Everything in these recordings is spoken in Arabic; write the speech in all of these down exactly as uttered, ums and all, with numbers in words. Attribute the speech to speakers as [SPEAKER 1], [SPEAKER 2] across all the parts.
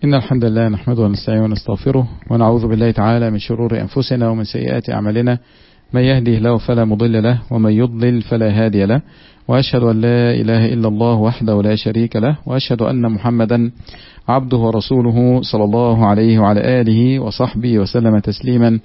[SPEAKER 1] إن الحمد لله نحمده ونستعينه ونستغفره ونعوذ بالله تعالى من شرور أنفسنا ومن سيئات أعمالنا، من يهده الله فلا مضل له ومن يضلل فلا هادي له، وأشهد أن لا إله إلا الله وحده لا شريك له، وأشهد أن محمدا عبده ورسوله صلى الله عليه وعلى آله وصحبه وسلم تسليما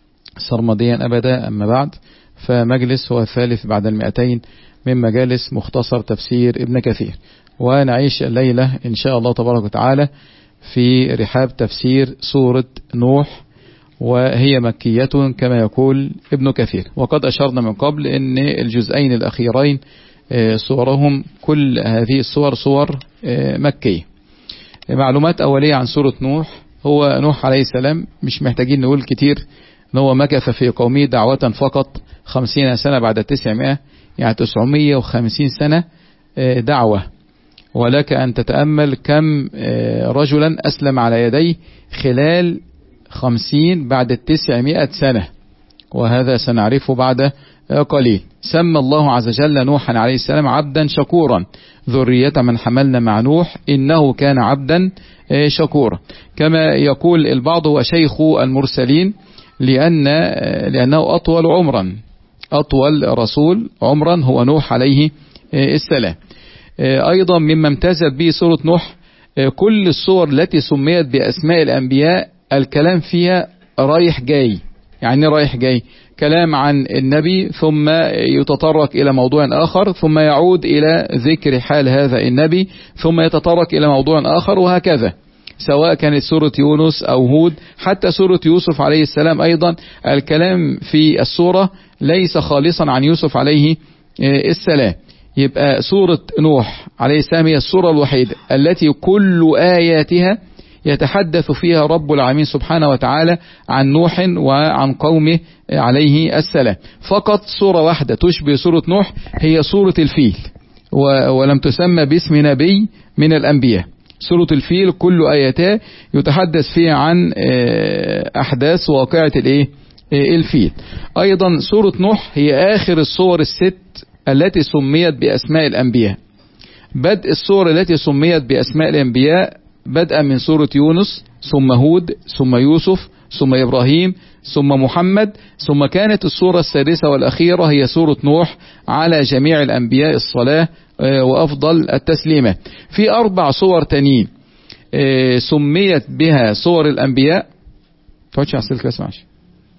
[SPEAKER 1] سرمديا أبدا. أما بعد، فمجلس هو الثالث بعد المئتين من مجالس مختصر تفسير ابن كثير، ونعيش الليلة إن شاء الله تبارك وتعالى في رحاب تفسير سورة نوح، وهي مكية كما يقول ابن كثير. وقد أشرنا من قبل أن الجزئين الأخيرين صورهم كل هذه الصور صور مكية. معلومات أولية عن سورة نوح: هو نوح عليه السلام مش محتاجين نقول كتير أنه هو مكث في قومه دعوة فقط خمسين سنة بعد تسعمائة، يعني تسعمائة وخمسين سنة دعوة. ولك أن تتأمل كم رجلا أسلم على يديه خلال خمسين بعد التسعمائة سنة، وهذا سنعرفه بعد قليل. سمى الله عز وجل نوحا عليه السلام عبدا شكورا، ذرية من حملنا مع نوح إنه كان عبدا شكورا. كما يقول البعض هو شيخ المرسلين، لأن لأنه أطول عمرا، أطول رسول عمرا هو نوح عليه السلام. أيضا مما امتازت به سورة نوح كل الصور التي سميت بأسماء الأنبياء الكلام فيها رايح جاي. يعني رايح جاي، كلام عن النبي ثم يتطرق إلى موضوع آخر، ثم يعود إلى ذكر حال هذا النبي، ثم يتطرق إلى موضوع آخر، وهكذا. سواء كانت سورة يونس أو هود، حتى سورة يوسف عليه السلام أيضا الكلام في السورة ليس خالصا عن يوسف عليه السلام. يبقى سورة نوح عليه السلام هي السورة الوحيدة التي كل آياتها يتحدث فيها رب العالمين سبحانه وتعالى عن نوح وعن قومه عليه السلام. فقط سورة واحدة تشبه سورة نوح هي سورة الفيل، ولم تسمى باسم نبي من الأنبياء. سورة الفيل كل آياتها يتحدث فيها عن أحداث واقعة الفيل. أيضا سورة نوح هي آخر الصور الست التي سميت بأسماء الأنبياء. بدء السور التي سميت بأسماء الأنبياء بدءا من سورة يونس، ثم هود، ثم يوسف، ثم إبراهيم، ثم محمد، ثم كانت السورة السادسة والأخيرة هي سورة نوح على جميع الأنبياء الصلاة وأفضل التسليمات. في أربع صور تانيين سميت بها صور الأنبياء، تقعدش على السلك بس معلش.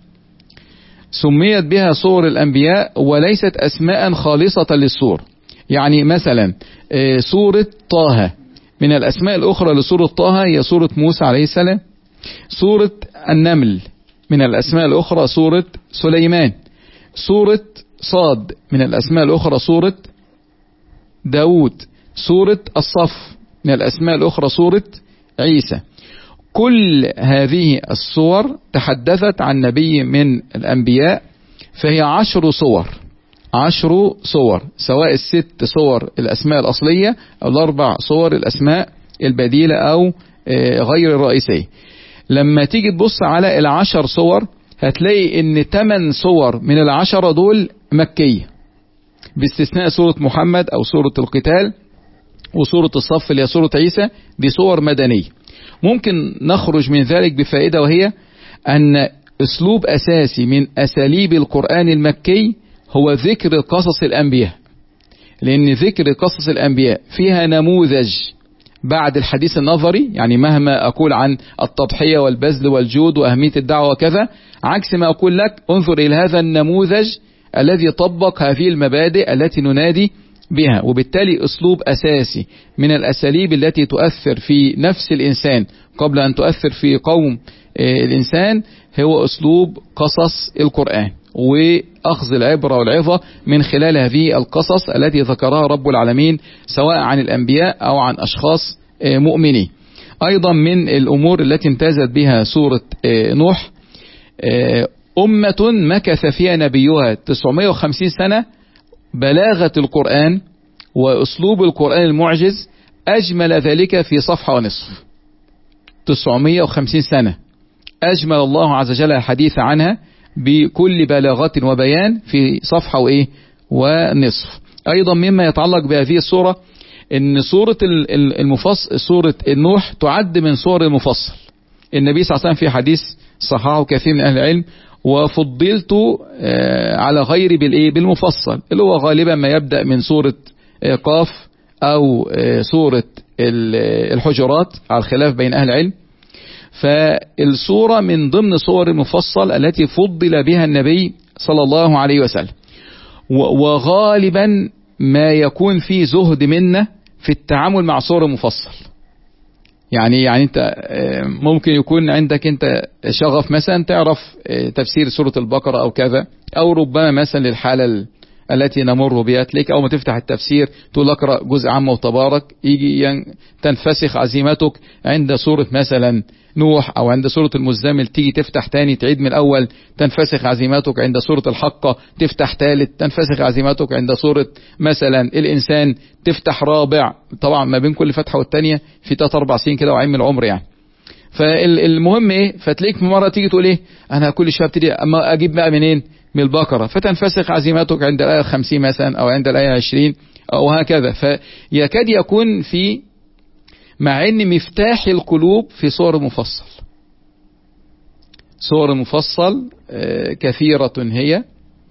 [SPEAKER 1] سميت بها صور الأنبياء وليست أسماء خالصة للصور. يعني مثلا سورة طه من الأسماء الأخرى لسورة طه هي سورة موسى عليه السلام. سورة النمل من الأسماء الأخرى سورة سليمان. سورة صاد من الأسماء الأخرى سورة داود. سورة الصف من الأسماء الأخرى سورة عيسى. كل هذه الصور تحدثت عن نبي من الأنبياء، فهي عشر صور عشر صور سواء الست صور الأسماء الأصلية أو الأربع صور الأسماء البديلة أو غير الرئيسية. لما تيجي تبص على العشر صور هتلاقي ان ثمان صور من العشرة دول مكية، باستثناء سورة محمد أو سورة القتال وسورة الصف اللي هي سورة عيسى، دي صور مدنية. ممكن نخرج من ذلك بفائدة، وهي أن أسلوب أساسي من أساليب القرآن المكي هو ذكر قصص الأنبياء، لأن ذكر قصص الأنبياء فيها نموذج بعد الحديث النظري. يعني مهما أقول عن التضحية والبذل والجود وأهمية الدعوة وكذا، عكس ما أقول لك انظر إلى هذا النموذج الذي طبق هذه المبادئ التي ننادي بها. وبالتالي أسلوب أساسي من الأساليب التي تؤثر في نفس الإنسان قبل أن تؤثر في قوم الإنسان هو أسلوب قصص القرآن، وأخذ العبرة والعظة من خلال هذه القصص التي ذكرها رب العالمين سواء عن الأنبياء أو عن أشخاص مؤمنين. أيضا من الأمور التي امتازت بها سورة نوح أمة مكث فيها نبيها تسعمائة وخمسين سنة. بلاغة القرآن وأسلوب القرآن المعجز أجمل ذلك في صفحة ونصف. تسعمائة وخمسين سنة أجمل الله عز وجل الحديث عنها بكل بلاغة وبيان في صفحة وإيه ونصف. أيضا مما يتعلق بهذه السورة ان سورة المفصل سورة النوح تعد من سور المفصل. النبي صلى الله عليه وسلم في حديث صححه كثير من اهل العلم، وفضلت على غيري بالايه بالمفصل، اللي هو غالبا ما يبدأ من سورة قاف او سورة الحجرات على الخلاف بين اهل العلم. فالسورة من ضمن سور المفصل التي فضل بها النبي صلى الله عليه وسلم، وغالبا ما يكون في زهد منا في التعامل مع سور المفصل. يعني يعني انت ممكن يكون عندك انت شغف مثلا تعرف تفسير سورة البقرة او كذا، او ربما مثلا للحالة التي نمر بها تلاقيك اول ما تفتح التفسير تقول اقرأ جزء عامة وتبارك، يجي تنفسخ عزيمتك عند سورة مثلا نوح او عند سورة المزمل، تيجي تفتح تاني تعيد من الاول، تنفسخ عزيمتك عند سورة الحقة، تفتح ثالث، تنفسخ عزيمتك عند سورة مثلا الانسان، تفتح رابع. طبعا ما بين كل فتحة والتانية في تلات اربع سنين كده وعين من العمر يعني. فالمهم ايه، فتلاقيك مرة تيجي تقول ايه انا كل شوية ابتدي اما اجيب بقى منين؟ من البقرة، فتنفسخ عزيمتك عند الآية خمسين مثلا او عند الآية عشرين او هكذا. فيكاد يكون في مع ان مفتاح القلوب في سور المفصل. سور المفصل كثيرة هي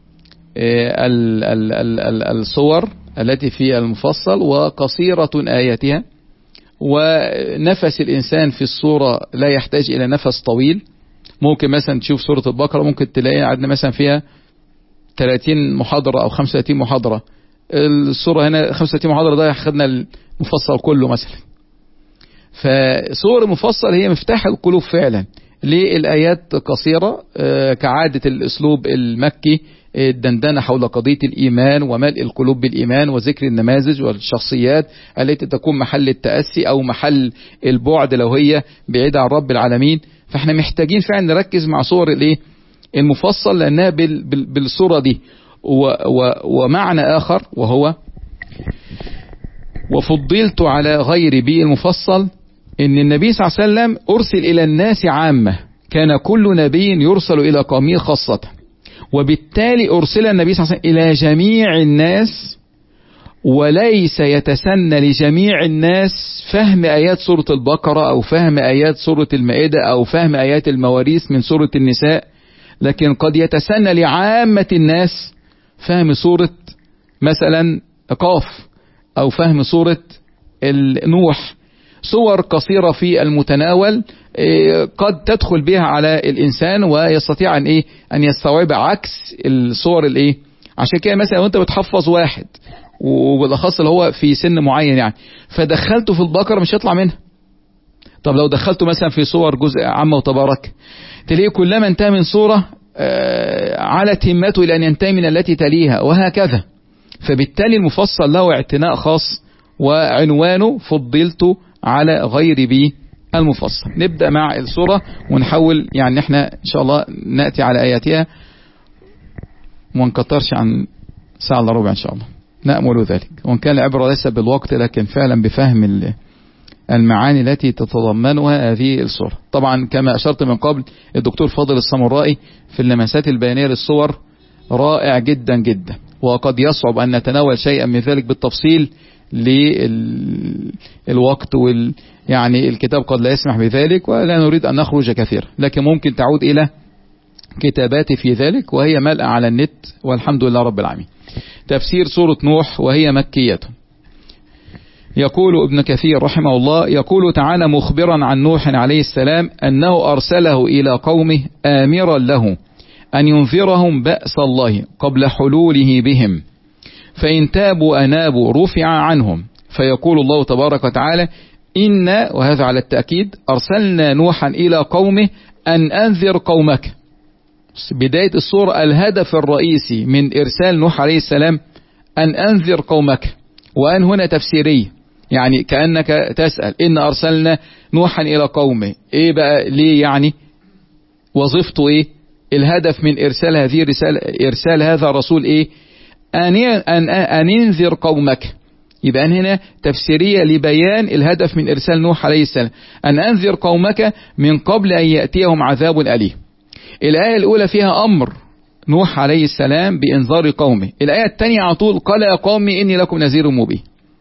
[SPEAKER 1] الصور التي في المفصل وقصيرة آياتها، ونفس الإنسان في الصورة لا يحتاج إلى نفس طويل. ممكن مثلا تشوف سورة البقرة ممكن تلاقي عندنا مثلا فيها ثلاثين محاضرة أو خمسة وثلاثين محاضرة، الصورة هنا خمسة وثلاثين محاضرة ده أخذنا المفصل كله مثلا. فسور المفصل هي مفتاح القلوب فعلا. ليه؟ الآيات قصيرة كعادة الأسلوب المكي، الدندنة حول قضية الإيمان وملء القلوب بالإيمان وذكر النماذج والشخصيات التي تكون محل التأسي أو محل البعد لو هي بعيدة عن رب العالمين. فاحنا محتاجين فعلا نركز مع صور الايه المفصل لأنها بالصورة دي. ومعنى آخر وهو وفضلت على غير بي المفصل، ان النبي صلى الله عليه وسلم ارسل الى الناس عامة، كان كل نبي يرسل الى قومه خاصة، وبالتالي ارسل النبي صلى الله عليه وسلم الى جميع الناس، وليس يتسنى لجميع الناس فهم ايات سورة البقرة او فهم ايات سورة المائدة او فهم ايات المواريث من سورة النساء، لكن قد يتسنى لعامة الناس فهم سورة مثلا قاف او فهم سورة النوح. صور قصيرة في المتناول قد تدخل بها على الإنسان ويستطيع أن إيه أن يستوعب عكس الصور الإيه. عشان كده مثلا وأنت بتحفظ واحد وبالأخص اللي هو في سن معين يعني، فدخلته في البقرة مش هيطلع منها. طب لو دخلته مثلا في صور جزء عامة وتبارك، تلاقيه كلما انتهى من صورة على همته إلى أن ينتهي من التي تليها وهكذا. فبالتالي المفصل له اعتناء خاص، وعنوانه فضلت على غير بي المفصل. نبدأ مع السورة ونحاول يعني احنا ان شاء الله نأتي على آياتها وما نكترش عن ساعة الا ربع ان شاء الله، نأمل ذلك. وان كان العبرة ليس بالوقت لكن فعلا بفهم المعاني التي تتضمنها هذه السورة. طبعا كما أشرت من قبل الدكتور فاضل السامرائي في اللمسات البيانية للصور رائع جدا جدا، وقد يصعب أن نتناول شيئا من ذلك بالتفصيل للوقت وال يعني الكتاب قد لا يسمح بذلك، ولا نريد أن نخرج كثيرا، لكن ممكن تعود إلى كتاباتي في ذلك وهي ملأ على النت والحمد لله رب العالمين. تفسير سورة نوح وهي مكية. يقول ابن كثير رحمه الله، يقول تعالى مخبرا عن نوح عليه السلام أنه أرسله إلى قومه آمرا له أن ينذرهم بأس الله قبل حلوله بهم، فإن تابوا أنابوا رفع عنهم. فيقول الله تبارك وتعالى إنا، وهذا على التأكيد، أرسلنا نوحا إلى قومه أن أنذر قومك. بداية السورة الهدف الرئيسي من إرسال نوح عليه السلام أن أنذر قومك، وأن هنا تفسيري، يعني كأنك تسأل إن أرسلنا نوحا إلى قومه، إيه بقى ليه يعني وظيفته إيه؟ الهدف من إرسال هذه الرسالة، إرسال هذا الرسول إيه؟ أن أن أن انذر قومك. يبقى أن هنا تفسيرية لبيان الهدف من إرسال نوح عليه السلام، أن أنذر قومك من قبل أن يأتيهم عذاب أليم. الآية الأولى فيها أمر نوح عليه السلام بإنذار قومه، الآية الثانية على طول قال يا قومي إني لكم نذير مبين.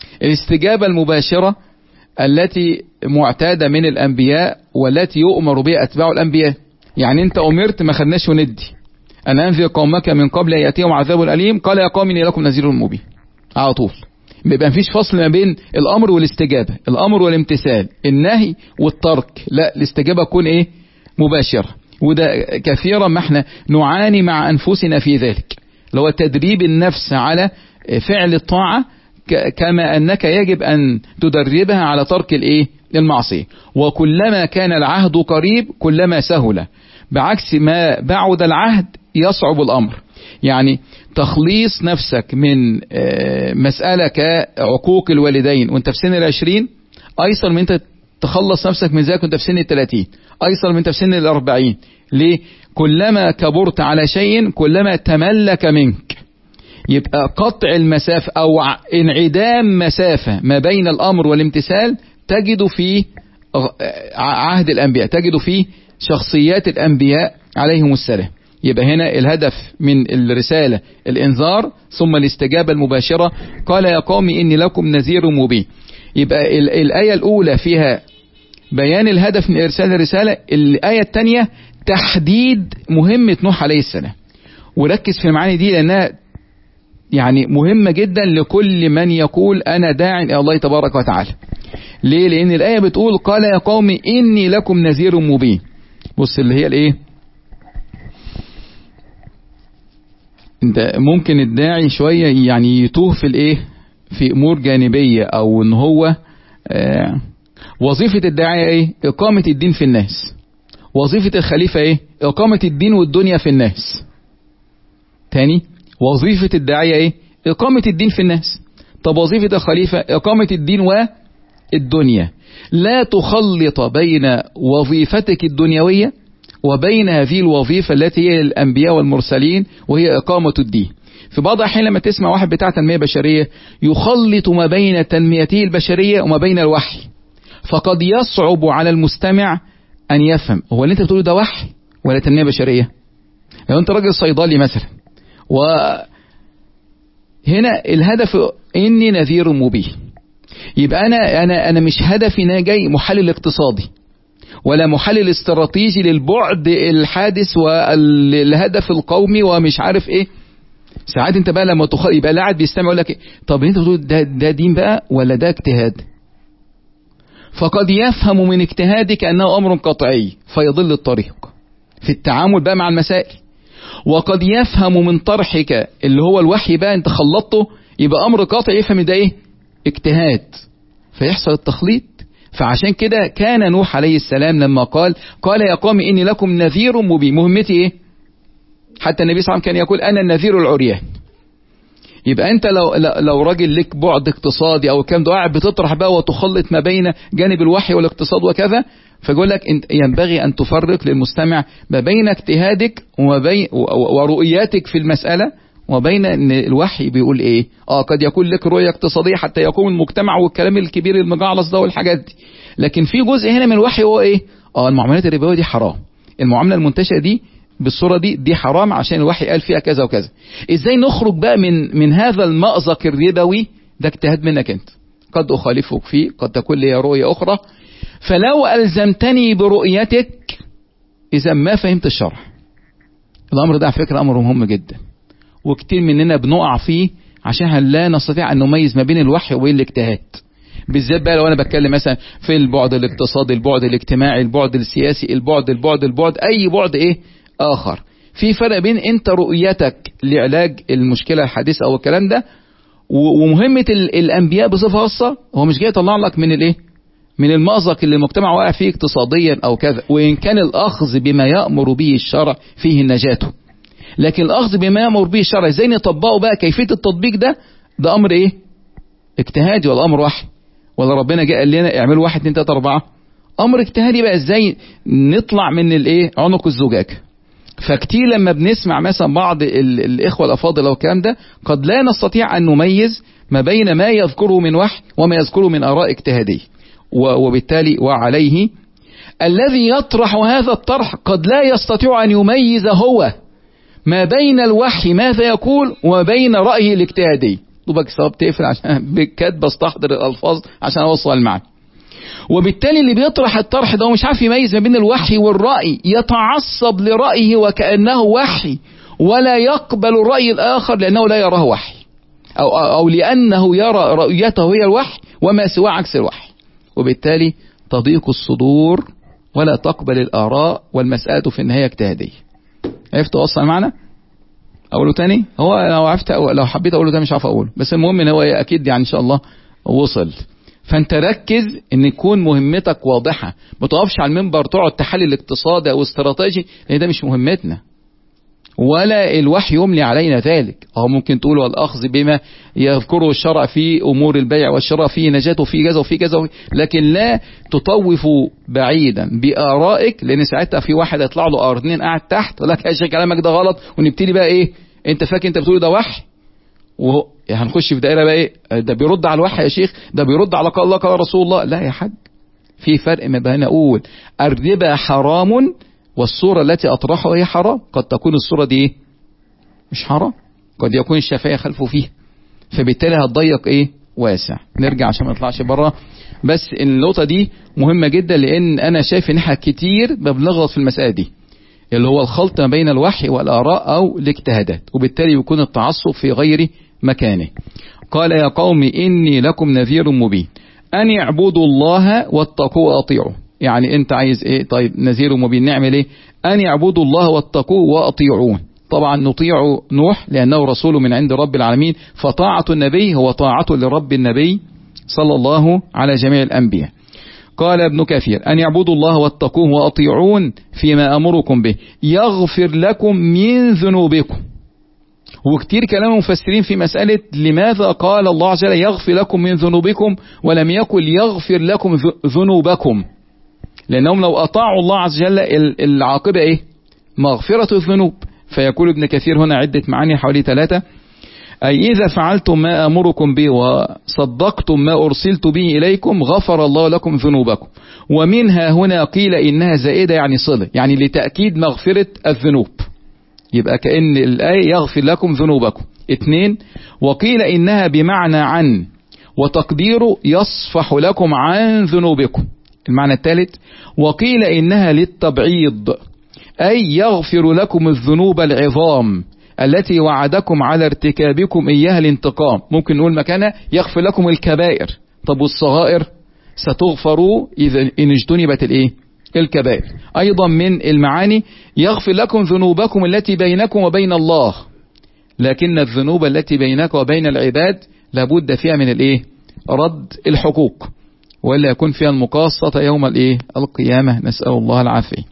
[SPEAKER 1] الاستجابة المباشرة التي معتادة من الأنبياء والتي يؤمر بها أتباع الأنبياء. يعني أنت أمرت ما خدناش وندي، أن أنذر قومك من قبل أن يأتيهم عذاب أليم، قال يا قوم إني لكم نذير مبين. على طول بيبقى مفيش فصل ما بين الأمر والاستجابة، الأمر والامتثال، النهي والترك، لا الاستجابة تكون إيه؟ مباشرة. وده كثيرا ما احنا نعاني مع أنفسنا في ذلك، لو تدريب النفس على فعل الطاعة كما أنك يجب أن تدربها على ترك الإيه؟ المعصية. وكلما كان العهد قريب كلما سهل، بعكس ما بعد العهد يصعب الأمر. يعني تخليص نفسك من مسألة كعقوق الوالدين وانت في سن العشرين أيسر من انت تخلص نفسك من ذلك وانت في سن الثلاثين، أيسر من انت في سن الأربعين. ليه؟ كلما كبرت على شيء كلما تملك منك. يبقى قطع المسافة أو انعدام مسافة ما بين الأمر والامتثال تجد في عهد الأنبياء، تجد في شخصيات الأنبياء عليهم السلام. يبقى هنا الهدف من الرسالة الإنذار ثم الاستجابة المباشرة، قال يا قوم إني لكم نذير مبين. يبقى الآية الأولى فيها بيان الهدف من إرسال الرسالة، الآية الثانية تحديد مهمة نوح عليه السلام. وركز في المعاني دي لأنها يعني مهمة جدا لكل من يقول أنا داع إلى الله تبارك وتعالى. ليه؟ لأن الآية بتقول قال يا قوم إني لكم نذير مبين. بص اللي هي الإيه؟ انت ممكن الداعي شوية يعني يتوه في الايه، في امور جانبية، او ان هو آه وظيفة الداعية ايه؟ اقامة الدين في الناس. وظيفة الخليفة ايه؟ اقامة الدين والدنيا في الناس. تاني، وظيفة الداعية ايه؟ اقامة الدين في الناس. طب وظيفة الخليفة اقامة الدين والدنيا. لا تخلط بين وظيفتك الدنيوية وبين هذه الوظيفة التي هي الأنبياء والمرسلين وهي إقامة الدين. في بعض الأحيان لما تسمع واحد بتاع تنمية بشرية يخلط ما بين تنميته البشرية وما بين الوحي، فقد يصعب على المستمع أن يفهم هو اللي أنت بتقوله ده وحي ولا تنمية بشرية. لو أنت راجل صيدلي مثلا وهنا الهدف إني نذير مبين، يبقى أنا أنا أنا مش هدفي أنا جاي محلل اقتصادي ولا محلل استراتيجي للبعد الحادث والهدف القومي ومش عارف ايه. ساعات انت بقى لما تخ... يبقى قاعد بيستمع يقول لك طب انت بتقول ده, ده دين بقى ولا ده اجتهاد؟ فقد يفهم من اجتهادك انه امر قطعي فيضل الطريق في التعامل بقى مع المسائل، وقد يفهم من طرحك اللي هو الوحي بقى انت خلطته يبقى امر قاطع يفهم ده ايه؟ اجتهاد، فيحصل التخليط. فعشان كده كان نوح عليه السلام لما قال قال يا قوم إني لكم نذير مبين، مهمتي إيه؟ حتى النبي صلى الله عليه وسلم كان يقول أنا النذير العريان. يبقى أنت لو لو راجل لك بعد اقتصادي أو كام ده قاعد بتطرح بقى وتخلط ما بين جانب الوحي والاقتصاد وكذا، فيقول لك ينبغي أن تفرق للمستمع ما بين اجتهادك وما بين ورؤياتك في المسألة وبين ان الوحي بيقول ايه. اه قد يكون لك رؤية اقتصادية حتى يقوم المجتمع والكلام الكبير المجعلص ده والحاجات دي، لكن في جزء هنا من الوحي هو ايه؟ اه المعاملات الربوية دي حرام، المعاملة المنتشرة دي بالصورة دي دي حرام عشان الوحي قال فيها كذا وكذا. ازاي نخرج بقى من من هذا المأزق الربوي؟ ده اجتهاد منك انت، قد اخالفك فيه، قد تكون لي رؤية اخرى، فلو الزمتني برؤيتك اذا ما فهمت الشرع. الامر ده على فكرة امر مهم جدا وكتير مننا بنقع فيه عشان لا نستطيع أن نميز ما بين الوحي وبين الاجتهاد. بالذات بقى لو أنا بتكلم مثلا في البعد الاقتصادي، البعد الاجتماعي، البعد السياسي، البعد البعد البعد أي بعد إيه آخر. في فرق بين أنت رؤيتك لعلاج المشكلة الحادثة أو الكلام ده، ومهمة الأنبياء بصفة خاصة هو مش جاي يطلع لك من الإيه؟ من المأزق اللي المجتمع واقع فيه اقتصاديا أو كذا، وإن كان الأخذ بما يأمر به الشرع فيه نجاته، لكن الأخذ بما يأمر به الشرع ازاي نطبقه بقى، كيفية التطبيق ده ده أمر إيه؟ اجتهادي ولا أمر وحي؟ ولا ربنا جاء قال لنا اعملوا واحد اتنين تلاتة أربعة؟ أمر اجتهادي بقى ازاي نطلع من الإيه؟ عنق الزجاج. فكتير لما بنسمع مثلا بعض الإخوة الأفاضل أو الكلام ده قد لا نستطيع أن نميز ما بين ما يذكره من وحي وما يذكره من آراء اجتهادية، وبالتالي وعليه الذي يطرح هذا الطرح قد لا يستطيع أن يميز هو ما بين الوحي ماذا يقول وما بين رأيه الاجتهادي. دوبك صواب تقفل عشان بكاد بستحضر الألفاظ عشان أوصل المعنى. وبالتالي اللي بيطرح الطرح ده ومش عارف يميز ما بين الوحي والرأي، يتعصب لرأيه وكأنه وحي، ولا يقبل الرأي الآخر لأنه لا يراه وحي، أو, أو لأنه يرى رؤيته هي الوحي وما سواه عكس الوحي، وبالتالي تضيق الصدور ولا تقبل الآراء، والمسألة في النهاية اجتهادية. عرفت أوصل معنا؟ أقوله تاني؟ هو لو عرفت أقول، لو حبيت أقوله تاني مش عارف أقوله، بس المهم إن هو أكيد يعني إن شاء الله وصل. فأنت ركز إن يكون مهمتك واضحة، ما تقفش على المنبر تقعد تحلل اقتصادي أو استراتيجي، لأن ده مش مهمتنا، ولا الوحي يملي علينا ذلك. أو ممكن تقول والأخذ بما يذكره الشرع في أمور البيع والشراء، فيه نجاة وفيه كذا وفيه كذا، لكن لا تطوف بعيدا بآرائك، لأن ساعتها في واحد يطلع له قرنين قاعد تحت يقول لك يا شيخ كلامك ده غلط، ونبتدي بقى إيه، أنت فاكر أنت بتقول ده وحي، وهنخش في دائرة بقى إيه، ده بيرد على الوحي يا شيخ، ده بيرد على قال الله قال رسول الله. لا يا حاج، في فرق ما بين أقول الربا حرام والصورة التي أطرحها هي حرام. قد تكون الصورة دي إيه؟ مش حرام، قد يكون الشافعية خلفه فيها، فبالتالي هتضيق إيه؟ واسع. نرجع عشان ما نطلعش بره، بس النقطة دي مهمة جدا، لأن أنا شايف إن إحنا كتير بنغلط في المسألة دي، اللي هو الخلط ما بين الوحي والآراء أو الاجتهادات، وبالتالي يكون التعصب في غير مكانه. قال يا قوم إني لكم نذير مبين أن يعبدوا الله واتقوا وأطيعوا. يعني أنت عايز إيه؟ طيب نذير مبين نعمل إيه؟ أن يعبدوا الله واتقوا وأطيعون. طبعا نطيع نوح لأنه رسول من عند رب العالمين، فطاعة النبي هو طاعة لرب النبي صلى الله على جميع الأنبياء. قال ابن كثير أن يعبدوا الله واتقوه وأطيعون فيما أمركم به يغفر لكم من ذنوبكم. وكتير كلام مفسرين في مسألة لماذا قال الله عز وجل يغفر لكم من ذنوبكم ولم يقل يغفر لكم ذنوبكم، لأنهم لو أطاعوا الله عز وجل العاقبة إيه؟ مغفرة الذنوب. فيقول ابن كثير هنا عدة معاني حوالي ثلاثة، أي إذا فعلتم ما أمركم به وصدقتم ما أرسلت به إليكم غفر الله لكم ذنوبكم. ومنها هنا قيل إنها زائدة يعني صلة، يعني لتأكيد مغفرة الذنوب، يبقى كأن الآية يغفر لكم ذنوبكم. اثنين، وقيل إنها بمعنى عن، وتقديره يصفح لكم عن ذنوبكم. المعنى الثالث، وقيل إنها للتبعيض، أي يغفر لكم الذنوب العظام التي وعدكم على ارتكابكم إياها الانتقام. ممكن نقول مكانها يغفر لكم الكبائر. طب والصغائر ستغفروا إذا إن اجتنبت الإيه؟ الكبائر. أيضا من المعاني يغفر لكم ذنوبكم التي بينكم وبين الله، لكن الذنوب التي بينك وبين العباد لابد فيها من الإيه؟ رد الحقوق، ولا يكون فيها المقاصة يوم الإيه؟ القيامة، نسأل الله العافية.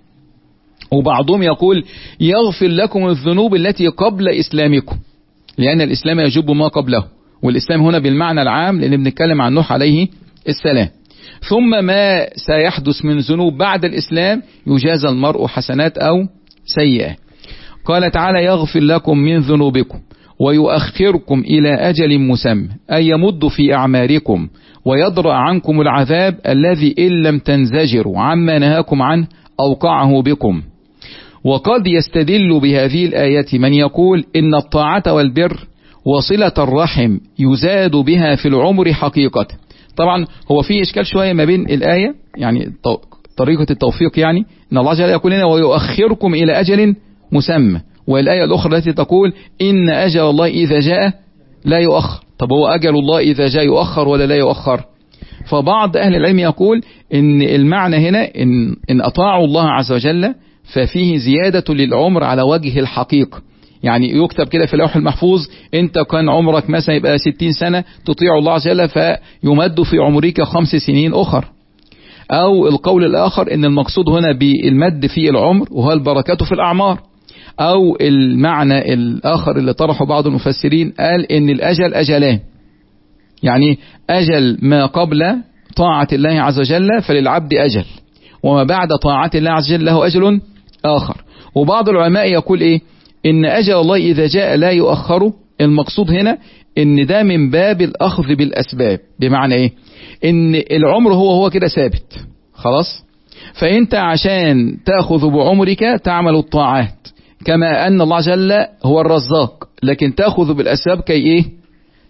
[SPEAKER 1] وبعضهم يقول يغفر لكم الذنوب التي قبل إسلامكم، لأن الإسلام يجب ما قبله، والإسلام هنا بالمعنى العام لأن بنتكلم عن نوح عليه السلام. ثم ما سيحدث من ذنوب بعد الإسلام يجازى المرء حسنات أو سيئات. قال تعالى يغفر لكم من ذنوبكم ويؤخركم إلى أجل مسمى، أي يمد في أعماركم ويدرأ عنكم العذاب الذي إن لم تنزجروا عما نهاكم عنه أوقعه بكم. وقد يستدل بهذه الآية من يقول إن الطاعة والبر وصلة الرحم يزاد بها في العمر حقيقة. طبعا هو في إشكال شوية ما بين الآية، يعني طريقة التوفيق، يعني إن الله جل يقول لنا ويؤخركم إلى أجل مسمى، والآية الأخرى التي تقول إن أجل الله إذا جاء لا يؤخر. طب هو أجل الله إذا جاء يؤخر ولا لا يؤخر؟ فبعض أهل العلم يقول إن المعنى هنا إن, إن أطاعوا الله عز وجل ففيه زيادة للعمر على وجه الحقيقة. يعني يكتب كده في اللوح المحفوظ أنت كان عمرك مثلا يبقى ستين سنة تطيع الله عز وجل فيمد في عمرك خمس سنين أخر. أو القول الآخر إن المقصود هنا بالمد في العمر وهو البركة في الأعمار. أو المعنى الآخر اللي طرحه بعض المفسرين قال إن الأجل أجلان، يعني أجل ما قبل طاعة الله عز وجل فللعبد أجل، وما بعد طاعة الله عز وجل له أجل آخر. وبعض العلماء يقول إيه؟ إن أجل الله إذا جاء لا يؤخره. المقصود هنا إن ده من باب الأخذ بالأسباب، بمعنى إيه؟ إن العمر هو هو كده ثابت خلاص، فأنت عشان تأخذ بعمرك تعمل الطاعات، كما أن الله جل هو الرزاق، لكن تأخذ بالأسباب كي إيه؟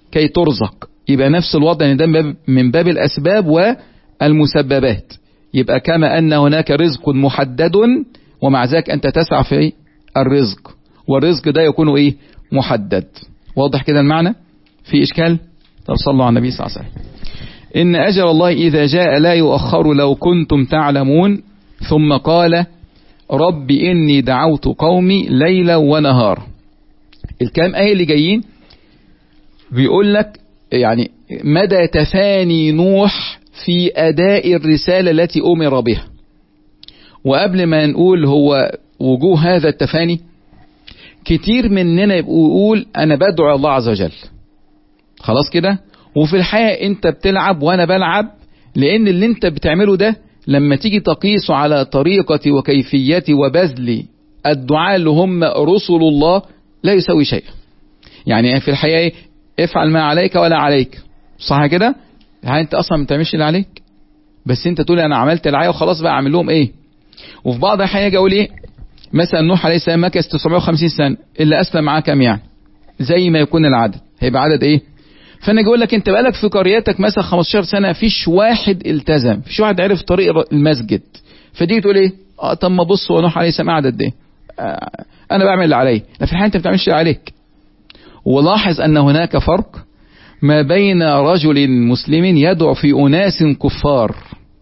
[SPEAKER 1] كي ترزق. يبقى نفس الوضع ان ده من باب الاسباب والمسببات. يبقى كما ان هناك رزق محدد ومع ذلك انت تسعى في الرزق، والرزق ده يكون ايه؟ محدد. واضح كده المعنى؟ في اشكال؟ طب صلوا على النبي صلى الله عليه وسلم. ان اجل الله اذا جاء لا يؤخر لو كنتم تعلمون. ثم قال رب اني دعوت قومي ليلا ونهارا. الكام آية اللي جايين بيقول لك يعني مدى تفاني نوح في أداء الرسالة التي أمر بها. وقبل ما نقول هو وجوه هذا التفاني، كتير مننا يقول أنا بدعو الله عز وجل، خلاص كده، وفي الحقيقة أنت بتلعب وأنا بلعب، لأن اللي أنت بتعمله ده لما تيجي تقيسه على طريقة وكيفية وبذل الدعاء اللي هم رسل الله لا يسوي شيء. يعني في الحقيقة افعل ما عليك ولا عليك، صح كده؟ يعني انت اصلا ما بتعملش اللي عليك، بس انت تقول انا عملت اللي عليا وخلاص بقى اعمل لهم ايه. وفي بعض الاحيان اجي اقول ايه، مثلا نوح عليه السلام مكث تسعمائة وخمسين سنه، اللي اسلم معاه كام يعني؟ زي ما يكون العدد هيبقى عدد ايه؟ فانا اجي اقول لك انت بقالك في قريتك مثلا خمستاشر سنه فيش واحد التزم، فيش واحد عرف طريق المسجد، فتيجي تقول ايه؟ اه طب ما بص هو نوح عليه السلام قعد ايه؟ آه انا بعمل اللي عليا. لا، في الحقيقه انت ما بتعملش اللي عليك. ولاحظ ان هناك فرق ما بين رجل مسلم يدعو في أناس كفار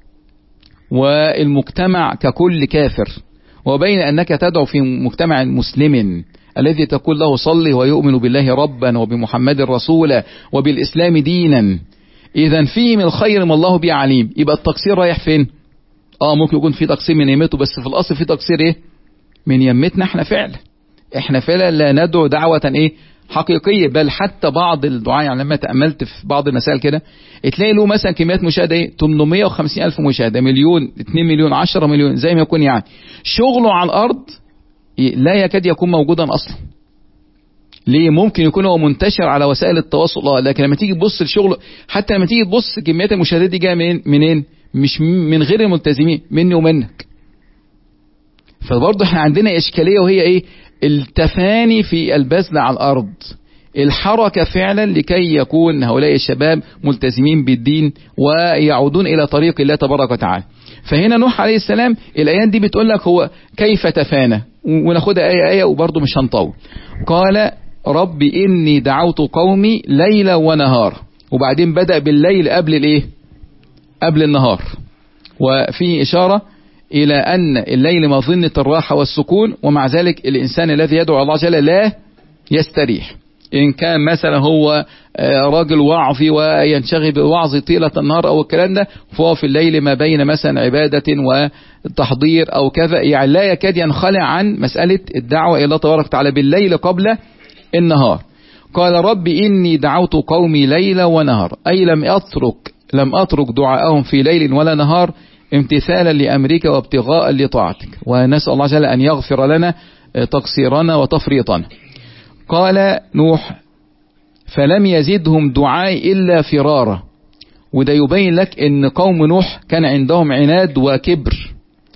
[SPEAKER 1] والمجتمع ككل كافر، وبين أنك تدعو في مجتمع مسلم الذي تقول له صلي ويؤمن بالله ربا وبمحمد رسولا وبالإسلام دينا. إذا فيه من الخير ما الله به عليم. يبقى التقصير رايح فين؟ آه ممكن يكون في تقصير من يمته، بس في الأصل في تقصير إيه؟ من يمتنا احنا فعلا. احنا فعلا لا ندعو دعوة إيه؟ حقيقية. بل حتى بعض الدعاء، يعني لما تأملت في بعض المسائل كده تلاقي له مثلا كميات مشاهدة ايه؟ ثمانمائة وخمسين ألف مشاهدة، مليون، اتنين مليون، عشرة مليون، زي ما يكون يعني شغله على الأرض لا يكاد يكون موجودا أصلا. ليه؟ ممكن يكون هو منتشر على وسائل التواصل، اه لكن لما تيجي تبص لشغله، حتى لما تيجي تبص كميات المشاهدات دي جايه منين؟ منين؟ مش من غير الملتزمين، مني ومنك. فبرضه احنا عندنا إشكالية، وهي ايه؟ التفاني في البذل على الأرض، الحركة فعلا لكي يكون هؤلاء الشباب ملتزمين بالدين ويعودون إلى طريق الله تبارك وتعالى. فهنا نوح عليه السلام الآيات دي بتقول لك هو كيف تفانى، وناخدها آية آية وبرضه مش هنطول. قال رب إني دعوت قومي ليلا ونهار، وبعدين بدأ بالليل قبل الإيه؟ قبل النهار. وفي إشارة إلى أن الليل مظنة الراحة والسكون، ومع ذلك الإنسان الذي يدعو الله جل لا يستريح. إن كان مثلا هو راجل وعظي وينشغل بالوعظ طيلة النهار أو الكلام ده، فهو في الليل ما بين مثلا عبادة وتحضير أو كذا، يعني لا يكاد ينخلع عن مسألة الدعوة إلى الله تبارك وتعالى بالليل قبل النهار. قال رب إني دعوت قومي ليلا ونهار، أي لم أترك لم أترك دعاءهم في ليل ولا نهار امتثالا لأمرك وابتغاء لطاعتك، ونسأل الله جل أن يغفر لنا تقصيرنا وتفريطنا. قال نوح فلم يزدهم دعائي إلا فرارا، وده يبين لك ان قوم نوح كان عندهم عناد وكبر.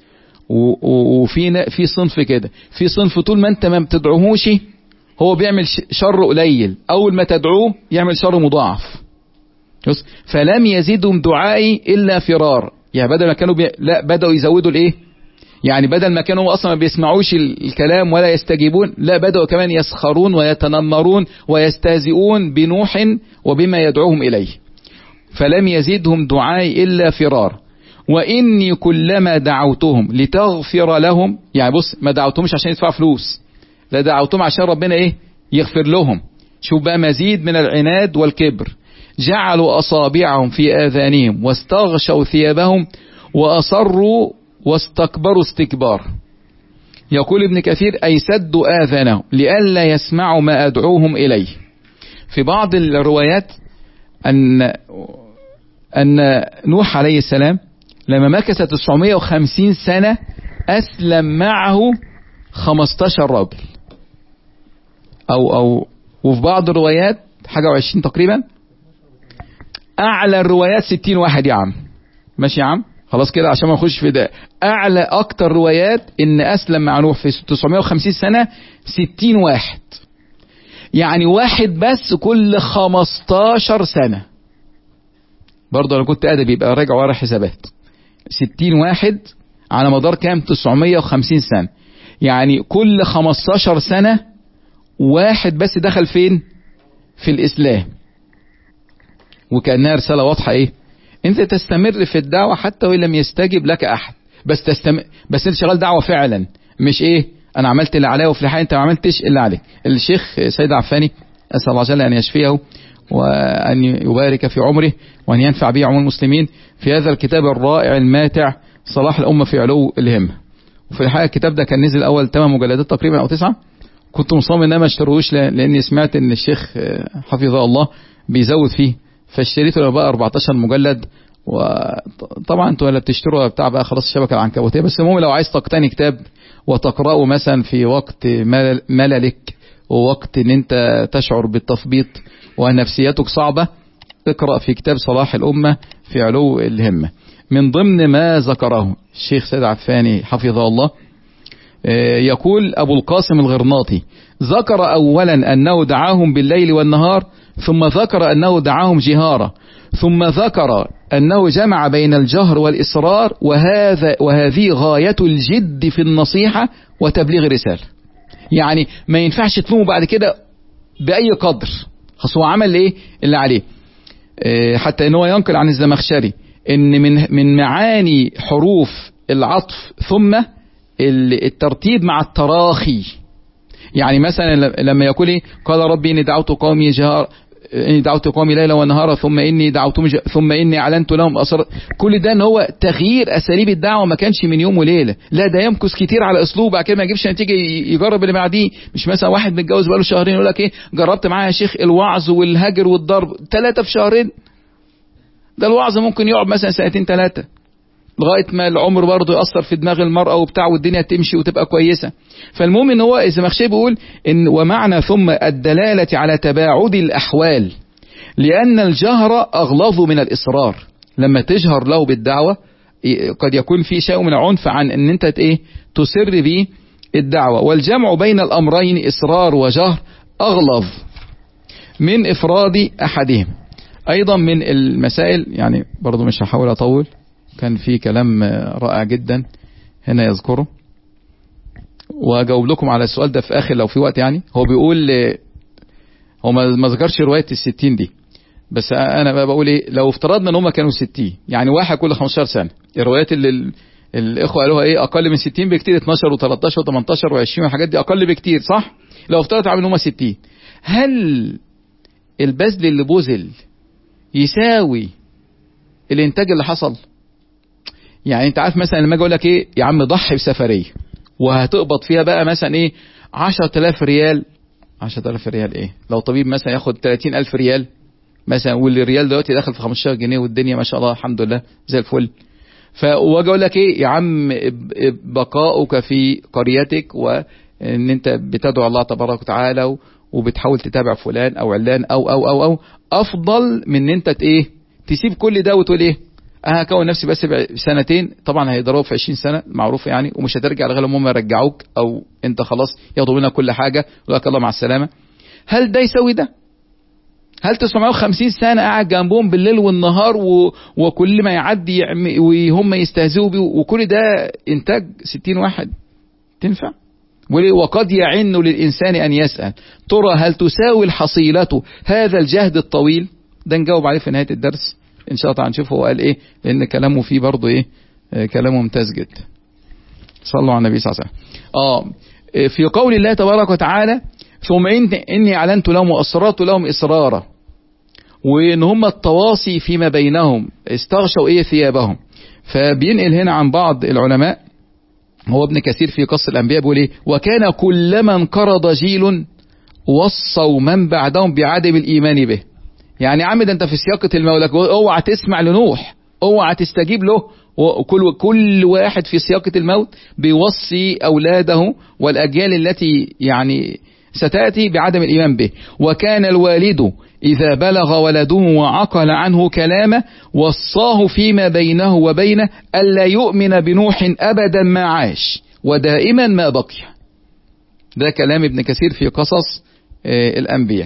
[SPEAKER 1] وفي في صنف كده، في صنف طول ما انت ما بتدعوهوش هو بيعمل شر قليل، اول ما تدعوه يعمل شر مضاعف. فلم يزدهم دعائي إلا فرار، يعني بدل ما كانوا بي... لا بدأوا يزودوا الايه، يعني بدل ما كانوا اصلا ما بيسمعوش الكلام ولا يستجيبون، لا بدأوا كمان يسخرون ويتنمرون ويستهزئون بنوح وبما يدعوهم إليه. فلم يزدهم دعائي إلا فرار وإني كلما دعوتهم لتغفر لهم، يعني بص ما دعوتهمش عشان يدفعوا فلوس، لا دعوتهم عشان ربنا ايه يغفر لهم. شوف بقى مزيد من العناد والكبر. جعلوا أصابعهم في آذانهم واستغشوا ثيابهم وأصروا واستكبروا استكبار. يقول ابن كثير أي سدوا آذانهم لئلا يسمعوا ما أدعوهم إليه. في بعض الروايات أن أن نوح عليه السلام لما مكث تسعمائة وخمسين سنة أسلم معه خمستاشر راجل، أو أو وفي بعض الروايات حاجة وعشرين تقريبا. أعلى الروايات ستين واحد يا عم، ماشي يا عم، خلاص كده عشان ما نخش في ده. أعلى أكتر روايات إن أسلم مع نوح في تسعمائة وخمسين سنة ستين واحد. يعني واحد بس كل خمستاشر سنة. برضه انا كنت ادبي يبقى راجع ورا حسابات. ستين واحد على مدار كام؟ تسعمية وخمسين سنة. يعني كل خمستاشر سنة واحد بس دخل فين؟ في الاسلام. وكأنها رسالة واضحة ايه؟ انت تستمر في الدعوة حتى وان لم يستجب لك احد، بس تستمر، بس انت شغال دعوة فعلا، مش ايه انا عملت اللي عليا وفي الحقيقة انت ما عملتش اللي عليك. الشيخ سيد عفاني اسأل الله جل ان يشفيه وان يبارك في عمره وان ينفع به عموم المسلمين في هذا الكتاب الرائع الماتع صلاح الامة في علو الهمة. وفي الحقيقة الكتاب ده كان نزل اول ثمان مجلدات تقريبا او تسعة. كنت مصمم ان انا ما اشتروش لاني سمعت ان الشيخ حفظه الله بيزود فيه، فاشتريته لما بقى أربعتاشر مجلد. وطبعا انتوا ولا بتشتروا ولا بتاع بقى خلاص الشبكه العنكبوتيه، بس المهم لو عايز تقتني كتاب وتقراه مثلا في وقت مللك ووقت ان انت تشعر بالتثبيط ونفسيتك صعبه، اقرا في كتاب صلاح الامه في علو الهمه. من ضمن ما ذكره الشيخ سيد عفاني حفظه الله يقول أبو القاسم الغرناطي ذكر أولا أنه دعاهم بالليل والنهار، ثم ذكر أنه دعاهم جهارا، ثم ذكر أنه جمع بين الجهر والإصرار، وهذا وهذه غاية الجد في النصيحة وتبليغ الرسالة. يعني ما ينفعش تلومه بعد كده بأي قدر، خاص هو عمل إيه اللي عليه. حتى إنه ينقل عن الزمخشري إن من من معاني حروف العطف ثم الترتيب مع التراخي. يعني مثلا لما يقول إيه قال ربي إني دعوت قومي جهار إني دعوت قومي ليلا ونهارا ثم إني دعوتهم ج... ثم إني أعلنت لهم أسر. كل ده إن هو تغيير أساليب الدعوة، ما كانش من يوم وليلة، لا ده يمكث كتير على أسلوب، بعد كده ما يجيبش نتيجة يجرب اللي بعديه. مش مثلا واحد متجوز بقاله شهرين يقول لك إيه جربت معايا يا شيخ الوعظ والهجر والضرب ثلاثة في شهرين. ده الوعظ ممكن يقعد مثلا سنتين ثلاثة لغاية ما العمر برضه يأثر في دماغ المرأة وبتاع والدنيا تمشي وتبقى كويسة. فالمهم ان هو الزمخشري بيقول ان ومعنى ثم الدلالة على تباعد الأحوال، لأن الجهر أغلظ من الإصرار. لما تجهر له بالدعوة قد يكون في شيء من العنف عن ان انت ايه تسر به الدعوة، والجمع بين الأمرين إصرار وجهر أغلظ من إفراد أحدهم. أيضا من المسائل، يعني برضه مش هحاول أطول، كان في كلام رائع جدا هنا يذكره وأجاوب لكم على السؤال ده في آخر لو في وقت. يعني هو بيقول هو ما ذكرش رواية الستين دي، بس أنا بقى بقول إيه لو افترضنا إن هم كانوا ستين، يعني واحد كل خمستاشر سنة. الروايات اللي الإخوة قالوها إيه أقل من ستين بكتير، اتناشر وتلتاشر وتمنتاشر وعشرين والحاجات دي أقل بكتير، صح؟ لو افترضت عامل إن هم ستين، هل البذل اللي بذل يساوي الإنتاج اللي حصل؟ يعني انت عارف مثلا لما اجي اقول لك ايه يا عم ضحي بسفريه وهتقبض فيها بقى مثلا ايه عشرة آلاف ريال، عشرة آلاف ريال ايه لو طبيب مثلا ياخد تلاتين ألف ريال مثلا، والريال دلوقتي داخل في خمستاشر جنيه والدنيا ما شاء الله الحمد لله زي الفل. فواجي اقول لك ايه يا عم بقاؤك في قريتك وان انت بتدعو الله تبارك وتعالى وبتحاول تتابع فلان او علان او او او او افضل من ان انت ايه تسيب كل ده وتقول ايه هكون نفسي بس سنتين. طبعا هيضربوا في عشرين سنة معروف يعني، ومش هترجع لغاية لما هم يرجعوك او انت خلاص ياخدوا منك كل حاجة ويقول لك الله مع السلامة. هل ده يسوي ده؟ هل تسعمية وخمسين سنة قاعد جنبهم بالليل والنهار و... وكل ما يعدي يعم... وهم يستهزئوا بيه، وكل ده انتاج ستين واحد تنفع؟ وقد يعن للإنسان أن يسأل ترى هل تساوي الحصيلة هذا الجهد الطويل؟ ده نجاوب عليه في نهاية الدرس إن شاء الله. هنشوف هو قال إيه، لأن كلامه فيه برضه إيه آه كلامه ممتاز جدا. صلوا على النبي صلى الله عليه وسلم. آه في قول الله تبارك وتعالى ثم إني أعلنت لهم وأسررت لهم إسرارا، وإن هم التواصي فيما بينهم استغشوا إيه ثيابهم. فبينقل هنا عن بعض العلماء، هو ابن كثير في قصة الأنبياء بيقول إيه وكان كلما انقرض جيل وصوا من بعدهم بعدم الإيمان به. يعني عمد أنت في سياقة المولى اوعى تسمع لنوح، اوعى تستجيب له، وكل كل واحد في سياقة الموت بيوصي أولاده والأجيال التي يعني ستأتي بعدم الإيمان به. وكان الوالد إذا بلغ ولده وعقل عنه كلامه وصاه فيما بينه وبينه ألا يؤمن بنوح أبدا ما عاش ودائما ما بقي. ده كلام ابن كثير في قصص الأنبياء.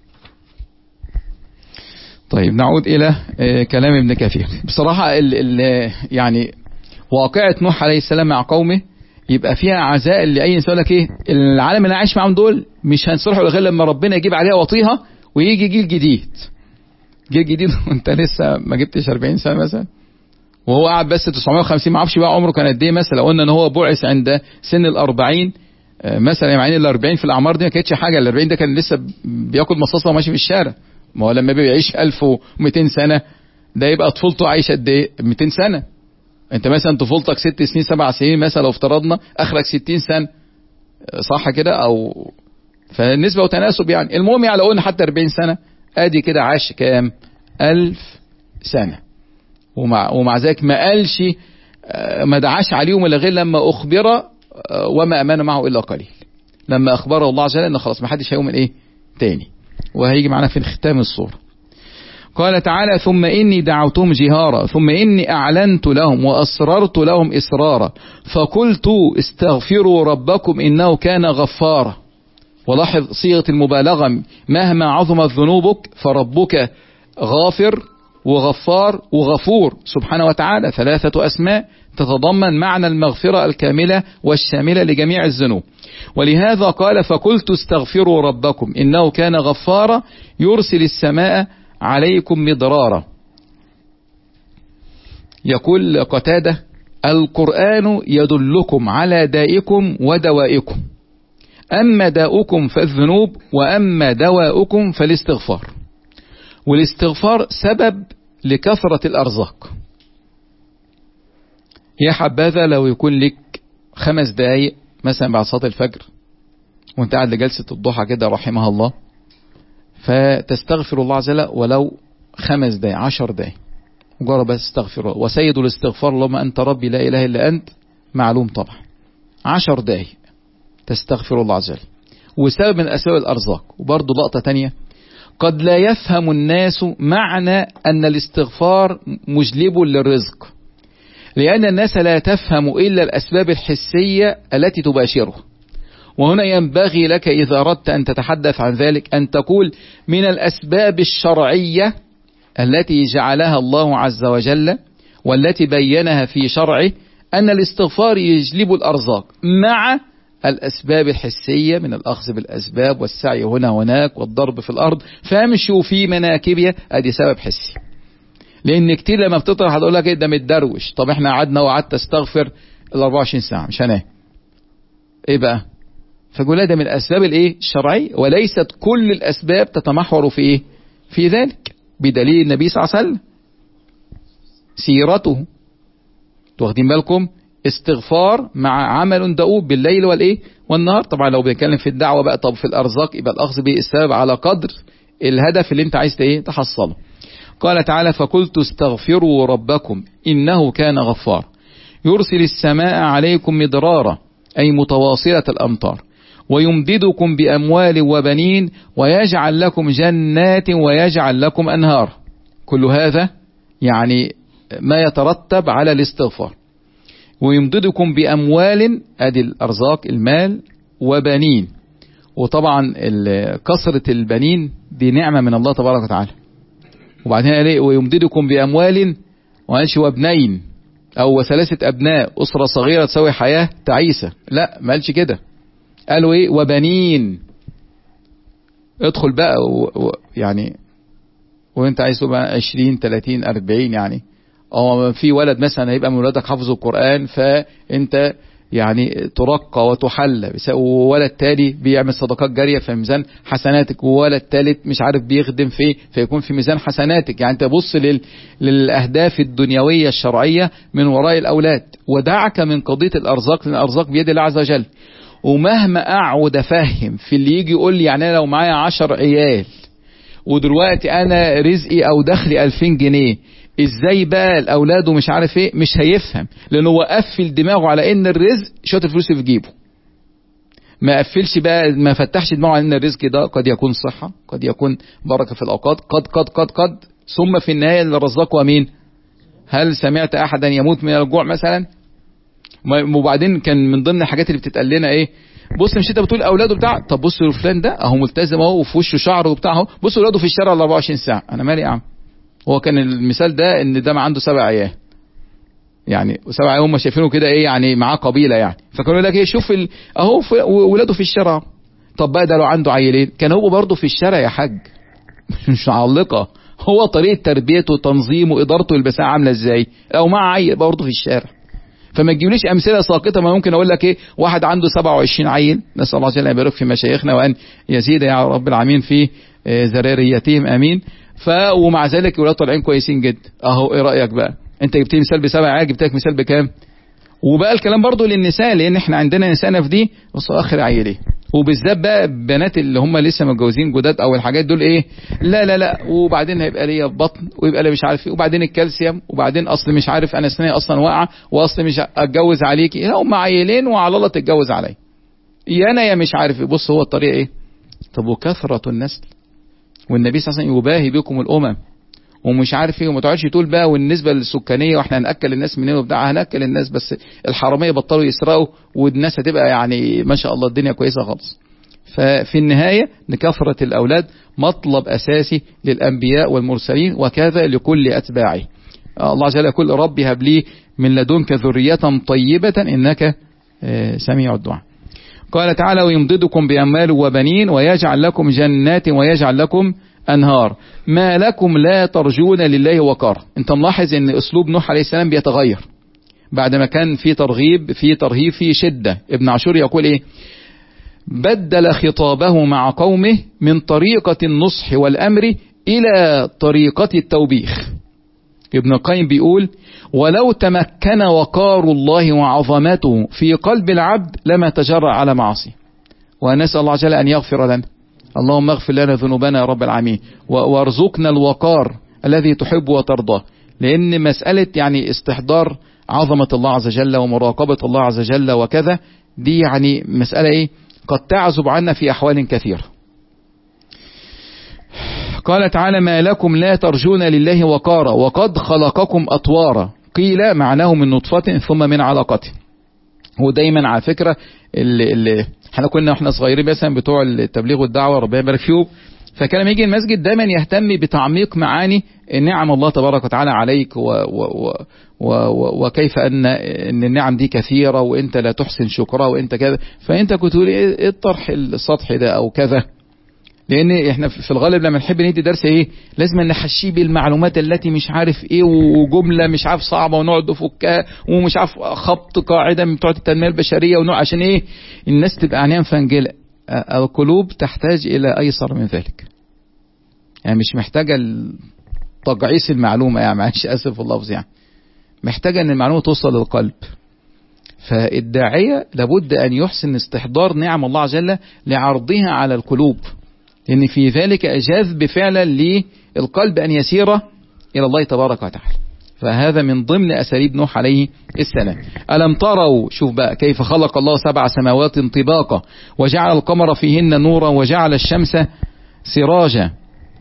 [SPEAKER 1] طيب نعود إلى كلام ابن كثير. بصراحة ال ال يعني واقعة نوح عليه السلام مع قومه يبقى فيها عزاء لأي إنسان. يقول لك إيه، العالم اللي عايش معاهم دول مش هنصلحوا غير لما ربنا يجيب عليها وطيها ويجي جيل جديد. جيل جديد وأنت لسه ما جبتش أربعين سنة مثلا، وهو قاعد بس تسعمائة وخمسين، ما اعرفش بقى عمره كان قد ايه. مثلا قلنا ان هو بعث عند سن الأربعين مثلا، يعني الأربعين في الأعمار دي ما كانتش حاجة. الأربعين ده كان لسه بياكل مصاصة وماشي في الشارع. ما هو لما بيعيش ألف ومئتين سنة ده يبقى طفولته عايشة قد ايه؟ مئتين سنة. انت مثلا طفولتك ست سنين سبع سنين مثلا، لو افترضنا اخرك ستين سنة، صح كده؟ او فالنسبة وتناسب يعني. المهم يعني لو قلنا حتى أربعين سنة، ادي كده عاش كام؟ ألف سنة. ومع, ومع ذلك ما قالش ما دعاش عليهم الا غير لما اخبر وما امن معه الا قليل. لما اخبره الله عز وجل ان خلاص ما حدش هيؤمن ايه تاني، وهيجي معنا في ختام الصورة. قال تعالى: ثم إني دعوتهم جهارا ثم إني أعلنت لهم وأسررت لهم إسرارا فقلت استغفروا ربكم إنه كان غفارا. ولاحظ صيغة المبالغة: مهما عظمت ذنوبك فربك غافر وغفار وغفور سبحانه وتعالى، ثلاثة أسماء تتضمن معنى المغفرة الكاملة والشاملة لجميع الذنوب. ولهذا قال: فقلت استغفروا ربكم إنه كان غفارا يرسل السماء عليكم مدرارا. يقول قتادة: القرآن يدلكم على دائكم ودوائكم، أما داؤكم فالذنوب وأما دواؤكم فالاستغفار. والاستغفار سبب لكثرة الأرزاق. يا حبذا لو يكون لك خمس دقايق مثلا بعد صلاة الفجر وانت قاعد لجلسة الضحى كده رحمها الله، فتستغفر الله عز وجل ولو خمس دقايق عشر دقايق، مجرد بس استغفر الله. وسيد الاستغفار اللهم أنت ربي لا إله إلا أنت، معلوم طبعا. عشر دقايق تستغفر الله عز وجل، وسبب من أسباب الأرزاق. وبرضه لقطة تانية: قد لا يفهم الناس معنى أن الاستغفار مجلب للرزق، لأن الناس لا تفهم إلا الأسباب الحسية التي تباشره. وهنا ينبغي لك إذا أردت أن تتحدث عن ذلك أن تقول: من الأسباب الشرعية التي جعلها الله عز وجل والتي بينها في شرعه أن الاستغفار يجلب الأرزاق، مع الأسباب الحسية من الأخذ بالأسباب والسعي هنا هناك والضرب في الأرض، فامشوا في مناكبها، أدي سبب حسي. لأن كتير لما بتطرح هتقول لك إيه ده متدروش. طب إحنا قعدنا وقعدت أستغفر ال أربعة وعشرين ساعة مش هنام، إيه بقى؟ فقول ده من الأسباب الإيه الشرعية، وليست كل الأسباب تتمحور في إيه في ذلك، بدليل النبي صلى الله عليه وسلم سيرته. واخدين بالكم؟ استغفار مع عمل دؤوب بالليل والإيه والنهار. طبعا لو بنتكلم في الدعوة بقى، طب في الأرزاق يبقى الأخذ بالسبب على قدر الهدف اللي انت عايز ايه تحصله. قال تعالى: فقلت استغفروا ربكم إنه كان غفار يرسل السماء عليكم مدرارا، أي متواصلة الأمطار، ويمددكم بأموال وبنين ويجعل لكم جنات ويجعل لكم أنهار. كل هذا يعني ما يترتب على الاستغفار. ويمددكم بأموال، أدي الأرزاق المال، وبنين. وطبعا كثرة البنين دي نعمة من الله تبارك وتعالى. وبعدين قال ايه؟ ويمددكم بأموال وقالش وابنين أو وثلاثة أبناء، أسرة صغيرة تسوي حياة تعيسة، لا ما قالش كده، قالوا ايه؟ وبنين. ادخل بقى و... و... يعني وانت عايز تبقى عشرين تلاتين أربعين، يعني او في ولد مثلا هيبقى من ولادك حافظ القرآن، فانت يعني ترقى وتحلى، وولد تاني بيعمل صدقات جارية في ميزان حسناتك، وولد تالت مش عارف بيخدم فيه فيكون في ميزان حسناتك. يعني انت بص لل... للأهداف الدنيوية الشرعية من وراء الأولاد، ودعك من قضية الأرزاق، لأن الأرزاق بيد الله عز وجل. ومهما أقعد أفهم في اللي يجي يقول لي يعني أنا لو معايا عشر عيال ودلوقتي أنا رزقي أو دخلي ألفين جنيه، ازاي بقى الاولاد ومش عارف ايه، مش هيفهم، لانه هو قفل دماغه على ان الرزق شويه الفلوس في جيبه. ما قفلش بقى، ما فتحش دماغه على ان الرزق ده قد يكون صحة، قد يكون بركة في الاوقات، قد قد قد قد ثم في النهاية اللي رزقه مين؟ هل سمعت احدا يموت من الجوع مثلا؟ وبعدين كان من ضمن الحاجات اللي بتتقال لنا ايه، بص مش انت بتقول اولاده بتاع، طب بص فلان ده اهو ملتزم اهو وفي وشه شعر وبتاع اهو، بص اولاده في الشارع ال أربعة وعشرين ساعه، انا مالي يا عم. هو كان المثال ده ان ده ما عنده سبع عيال، يعني سبع عيال هم شايفينه كده ايه يعني معاه قبيله يعني، فكانوا يقول لك ايه شوف ال... اهو اولاده في الشارع. طب بقى ده لو عنده عيلين كان هو برضه في الشارع يا حاج، مش معلقه، هو طريقه تربيته وتنظيمه وادارته البساء عامله ازاي، او مع عيل برضه في الشارع. فما تجيبليش امثله ساقطه، ما ممكن اقول لك ايه واحد عنده سبعة وعشرين عيل، نسال الله جل وعلا يبارك في مشايخنا وان يزيد يا رب العالمين في ذراريتهم امين. ف ومع ذلك ولاد طالعين كويسين جدا اهو. ايه رايك بقى؟ انت جبت لي مثال بسبع عيال، جبت لك مثال بكام؟ وبقى الكلام برضو للنساء، لان احنا عندنا نساءنا في دي بص اخر عيلين، وبالذات بقى بنات اللي هم لسه متجوزين جداد او الحاجات دول ايه، لا لا لا وبعدين هيبقى ليا بطن ويبقى لي مش عارف ايه، وبعدين الكالسيوم، وبعدين اصل مش عارف انا سناني اصلا واقعه، واصل مش اتجوز عليكي، هم عيلين وعلى الله تتجوز عليا يا انا يا مش عارف. بص هو الطريقه ايه؟ طب وكثره النسل، والنبي صلى الله عليه وسلم يباهي بكم الامم ومش عارف ايه، وما تقعدش تقول بقى والنسبه للسكانيه واحنا هناكل الناس منين وبتاع، هناكل الناس بس الحراميه بطلوا يسرقوا والناس هتبقى يعني ما شاء الله الدنيا كويسه خالص. ففي النهايه لكثره الاولاد مطلب اساسي للانبياء والمرسلين وكذا لكل اتباعه. الله عز وجل يقول ربي هب لي من لدنك ذريه طيبه انك سميع الدعاء. قال تعالى ويمددكم باموال وبنين ويجعل لكم جنات ويجعل لكم أنهار ما لكم لا ترجون لله وقارا. انت ملاحظ ان اسلوب نوح عليه السلام بيتغير بعد ما كان في ترغيب في ترهيب في شدة. ابن عاشور يقول ايه، بدل خطابه مع قومه من طريقة النصح والأمر إلى طريقة التوبيخ. ابن القيم بيقول ولو تمكن وقار الله وعظمته في قلب العبد لما تجرأ على معاصيه. ونسأل الله جل أن يغفر لنا، اللهم اغفر لنا ذنوبنا يا رب العالمين وارزقنا الوقار الذي تحب وترضاه. لأن مسألة يعني استحضار عظمة الله عز وجل ومراقبة الله عز وجل وكذا دي يعني مسألة ايه قد تعزب عنا في أحوال كثيرة. قال تعالى ما لكم لا ترجون لله وقارا وقد خلقكم أطوارا، قيل معناه من نطفة ثم من علقة. هو دايما على فكرة اللي, اللي احنا كنا واحنا صغيرين مثلا بتوع التبليغ والدعوة ربنا يبارك فيهم، فكان لما يجي المسجد دايما يهتم بتعميق معاني نعم الله تبارك وتعالى عليك و و و و وكيف ان ان النعم دي كثيرة وانت لا تحسن شكرها وانت كذا. فانت كنت تقول ايه الطرح السطحي ده او كذا، لان احنا في الغالب لما نحب ندي درس ايه لازم نحشيه بالمعلومات التي مش عارف ايه وجمله مش عارف صعبه ونقعد نفكها ومش عارف خبط قاعده من بتوع التنميه البشريه ونوع عشان ايه الناس تبقى عينيها مفنجله. القلوب تحتاج الى ايسر من ذلك، يعني مش محتاجه تجعيس المعلومه، يعني معلش اسف في اللفظ، يعني محتاجه ان المعلومه توصل للقلب. فالداعيه لابد ان يحسن استحضار نعم الله عز وجل لعرضها على القلوب، لأن في ذلك جذب فعلا للقلب أن يسير إلى الله تبارك وتعالى. فهذا من ضمن أساليب نوح عليه السلام. ألم تروا، شوف بقى كيف خلق الله سبع سماوات طباقا وجعل القمر فيهن نورا وجعل الشمس سراجا،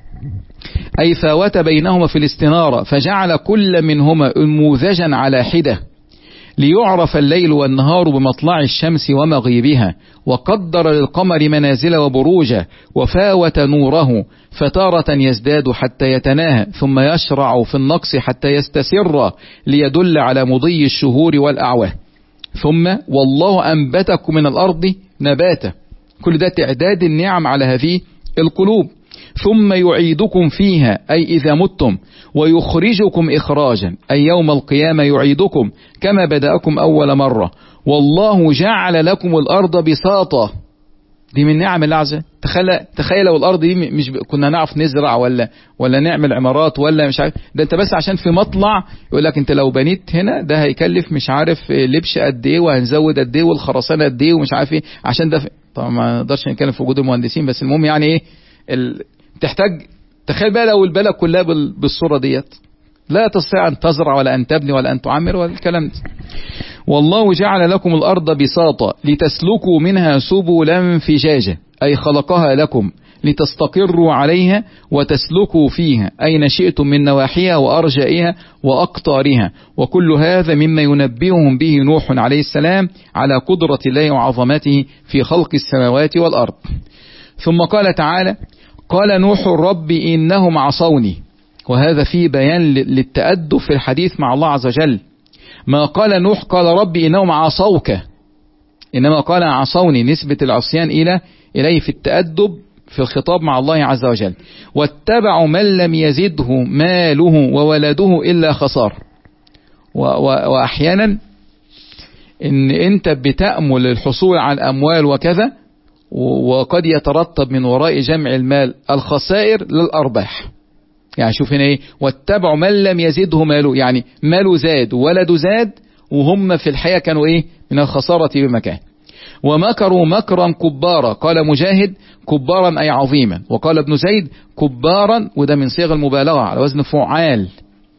[SPEAKER 1] أي فاوت بينهما في الاستنارة فجعل كل منهما أنموذجا على حدة ليعرف الليل والنهار بمطلع الشمس ومغيبها، وقدر للقمر منازل وبروجا وفاوت نوره فتارة يزداد حتى يتناهى ثم يشرع في النقص حتى يستسر ليدل على مضي الشهور والأعوام، ثم والله أنبتكم من الأرض نباتا. كل ده تعداد النعم على هذه القلوب. ثم يعيدكم فيها أي إذا متم ويخرجكم إخراجا أي يوم القيامة يعيدكم كما بدأكم أول مرة، والله جعل لكم الأرض بساطة. دي من نعم الله عز وجل. تخيل تخيل لو الأرض دي مش كنا نعرف نزرع ولا ولا نعمل عمارات ولا مش عارف، ده انت بس عشان في مطلع يقول لك انت لو بنيت هنا ده هيكلف مش عارف لبش قد ايه وهنزود قد ايه والخرسانة قد ايه ومش عارف ايه عشان ده. طبعا ما نقدرش نتكلم في وجود المهندسين، بس المهم يعني ايه ال... تحتاج. تخيل بقى لو البلد كلها بالصورة ديت لا تستطيع أن تزرع ولا أن تبني ولا أن تعمر ولا الكلام ده. والله جعل لكم الأرض بساطة لتسلكوا منها سبلا فجاجة أي خلقها لكم لتستقروا عليها وتسلكوا فيها أين شئتم من نواحيها وأرجائها وأقطارها، وكل هذا مما ينبئهم به نوح عليه السلام على قدرة الله وعظمته في خلق السماوات والأرض. ثم قال تعالى: قال نوح رب إنهم عصوني. وهذا فيه بيان للتأدب في الحديث مع الله عز وجل. ما قال نوح قال رب إنهم عصوك، إنما قال عصوني، نسبة العصيان إلى إليه في التأدب في الخطاب مع الله عز وجل. واتبعوا من لم يزده ماله وولده إلا خسار. وأحيانا إن أنت بتأمل الحصول على أموال وكذا، وقد يترتب من وراء جمع المال الخسائر للأرباح. يعني شوف هنا ايه، واتبعوا من لم يزده ماله، يعني ماله زاد وولده زاد، وهم في الحياة كانوا ايه من الخسارة بمكان. ومكروا مكرا كبارا، قال مجاهد كبارا أي عظيما، وقال ابن زيد كبارا، وده من صيغ المبالغة على وزن فعال،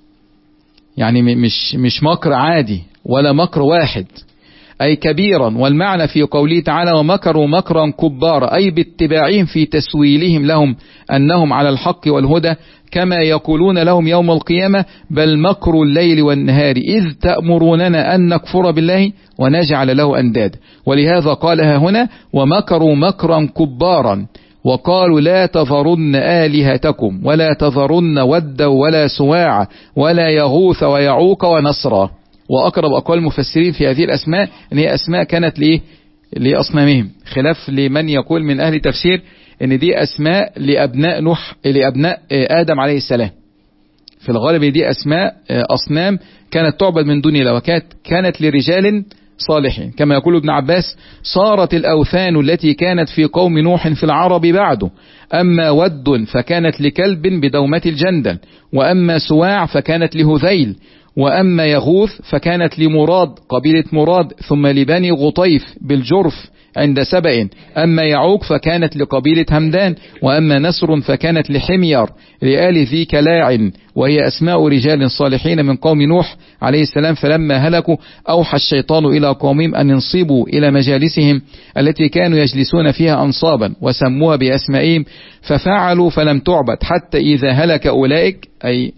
[SPEAKER 1] يعني مش مش مكر عادي ولا مكر واحد، أي كبيرا. والمعنى في قوله تعالى ومكروا مكرا كبارا أي باتباعهم في تسويلهم لهم أنهم على الحق والهدى، كما يقولون لهم يوم القيامة بل مكر الليل والنهار إذ تأمروننا أن نكفر بالله ونجعل له أندادا. ولهذا قالها هنا ومكروا مكرا كبارا، وقالوا لا تذرن آلهتكم ولا تذرن ودا ولا سواع ولا يغوث ويعوق ونسرا. وأقرب أقوال المفسرين في هذه الأسماء أن هي أسماء كانت لإيه؟ لأصنامهم، خلاف لمن يقول من أهل التفسير أن دي أسماء لأبناء نوح لأبناء آدم عليه السلام. في الغالب دي أسماء أصنام كانت تعبد من دون الله، وكانت كانت لرجال صالحين، كما يقول ابن عباس صارت الأوثان التي كانت في قوم نوح في العرب بعده، أما ود فكانت لكلب بدومة الجندل، وأما سواع فكانت لهذيل، وأما يغوث فكانت لمراد قبيلة مراد، ثم لبني غطيف بالجرف عند سبأ، أما يعوق فكانت لقبيلة همدان، وأما نسر فكانت لحمير لآل ذي كلاع، وهي أسماء رجال صالحين من قوم نوح عليه السلام. فلما هلكوا أوحى الشيطان إلى قومهم أن ينصبوا إلى مجالسهم التي كانوا يجلسون فيها أنصابا وسموها بأسمائهم، ففعلوا فلم تعبد حتى إذا هلك أولئك أي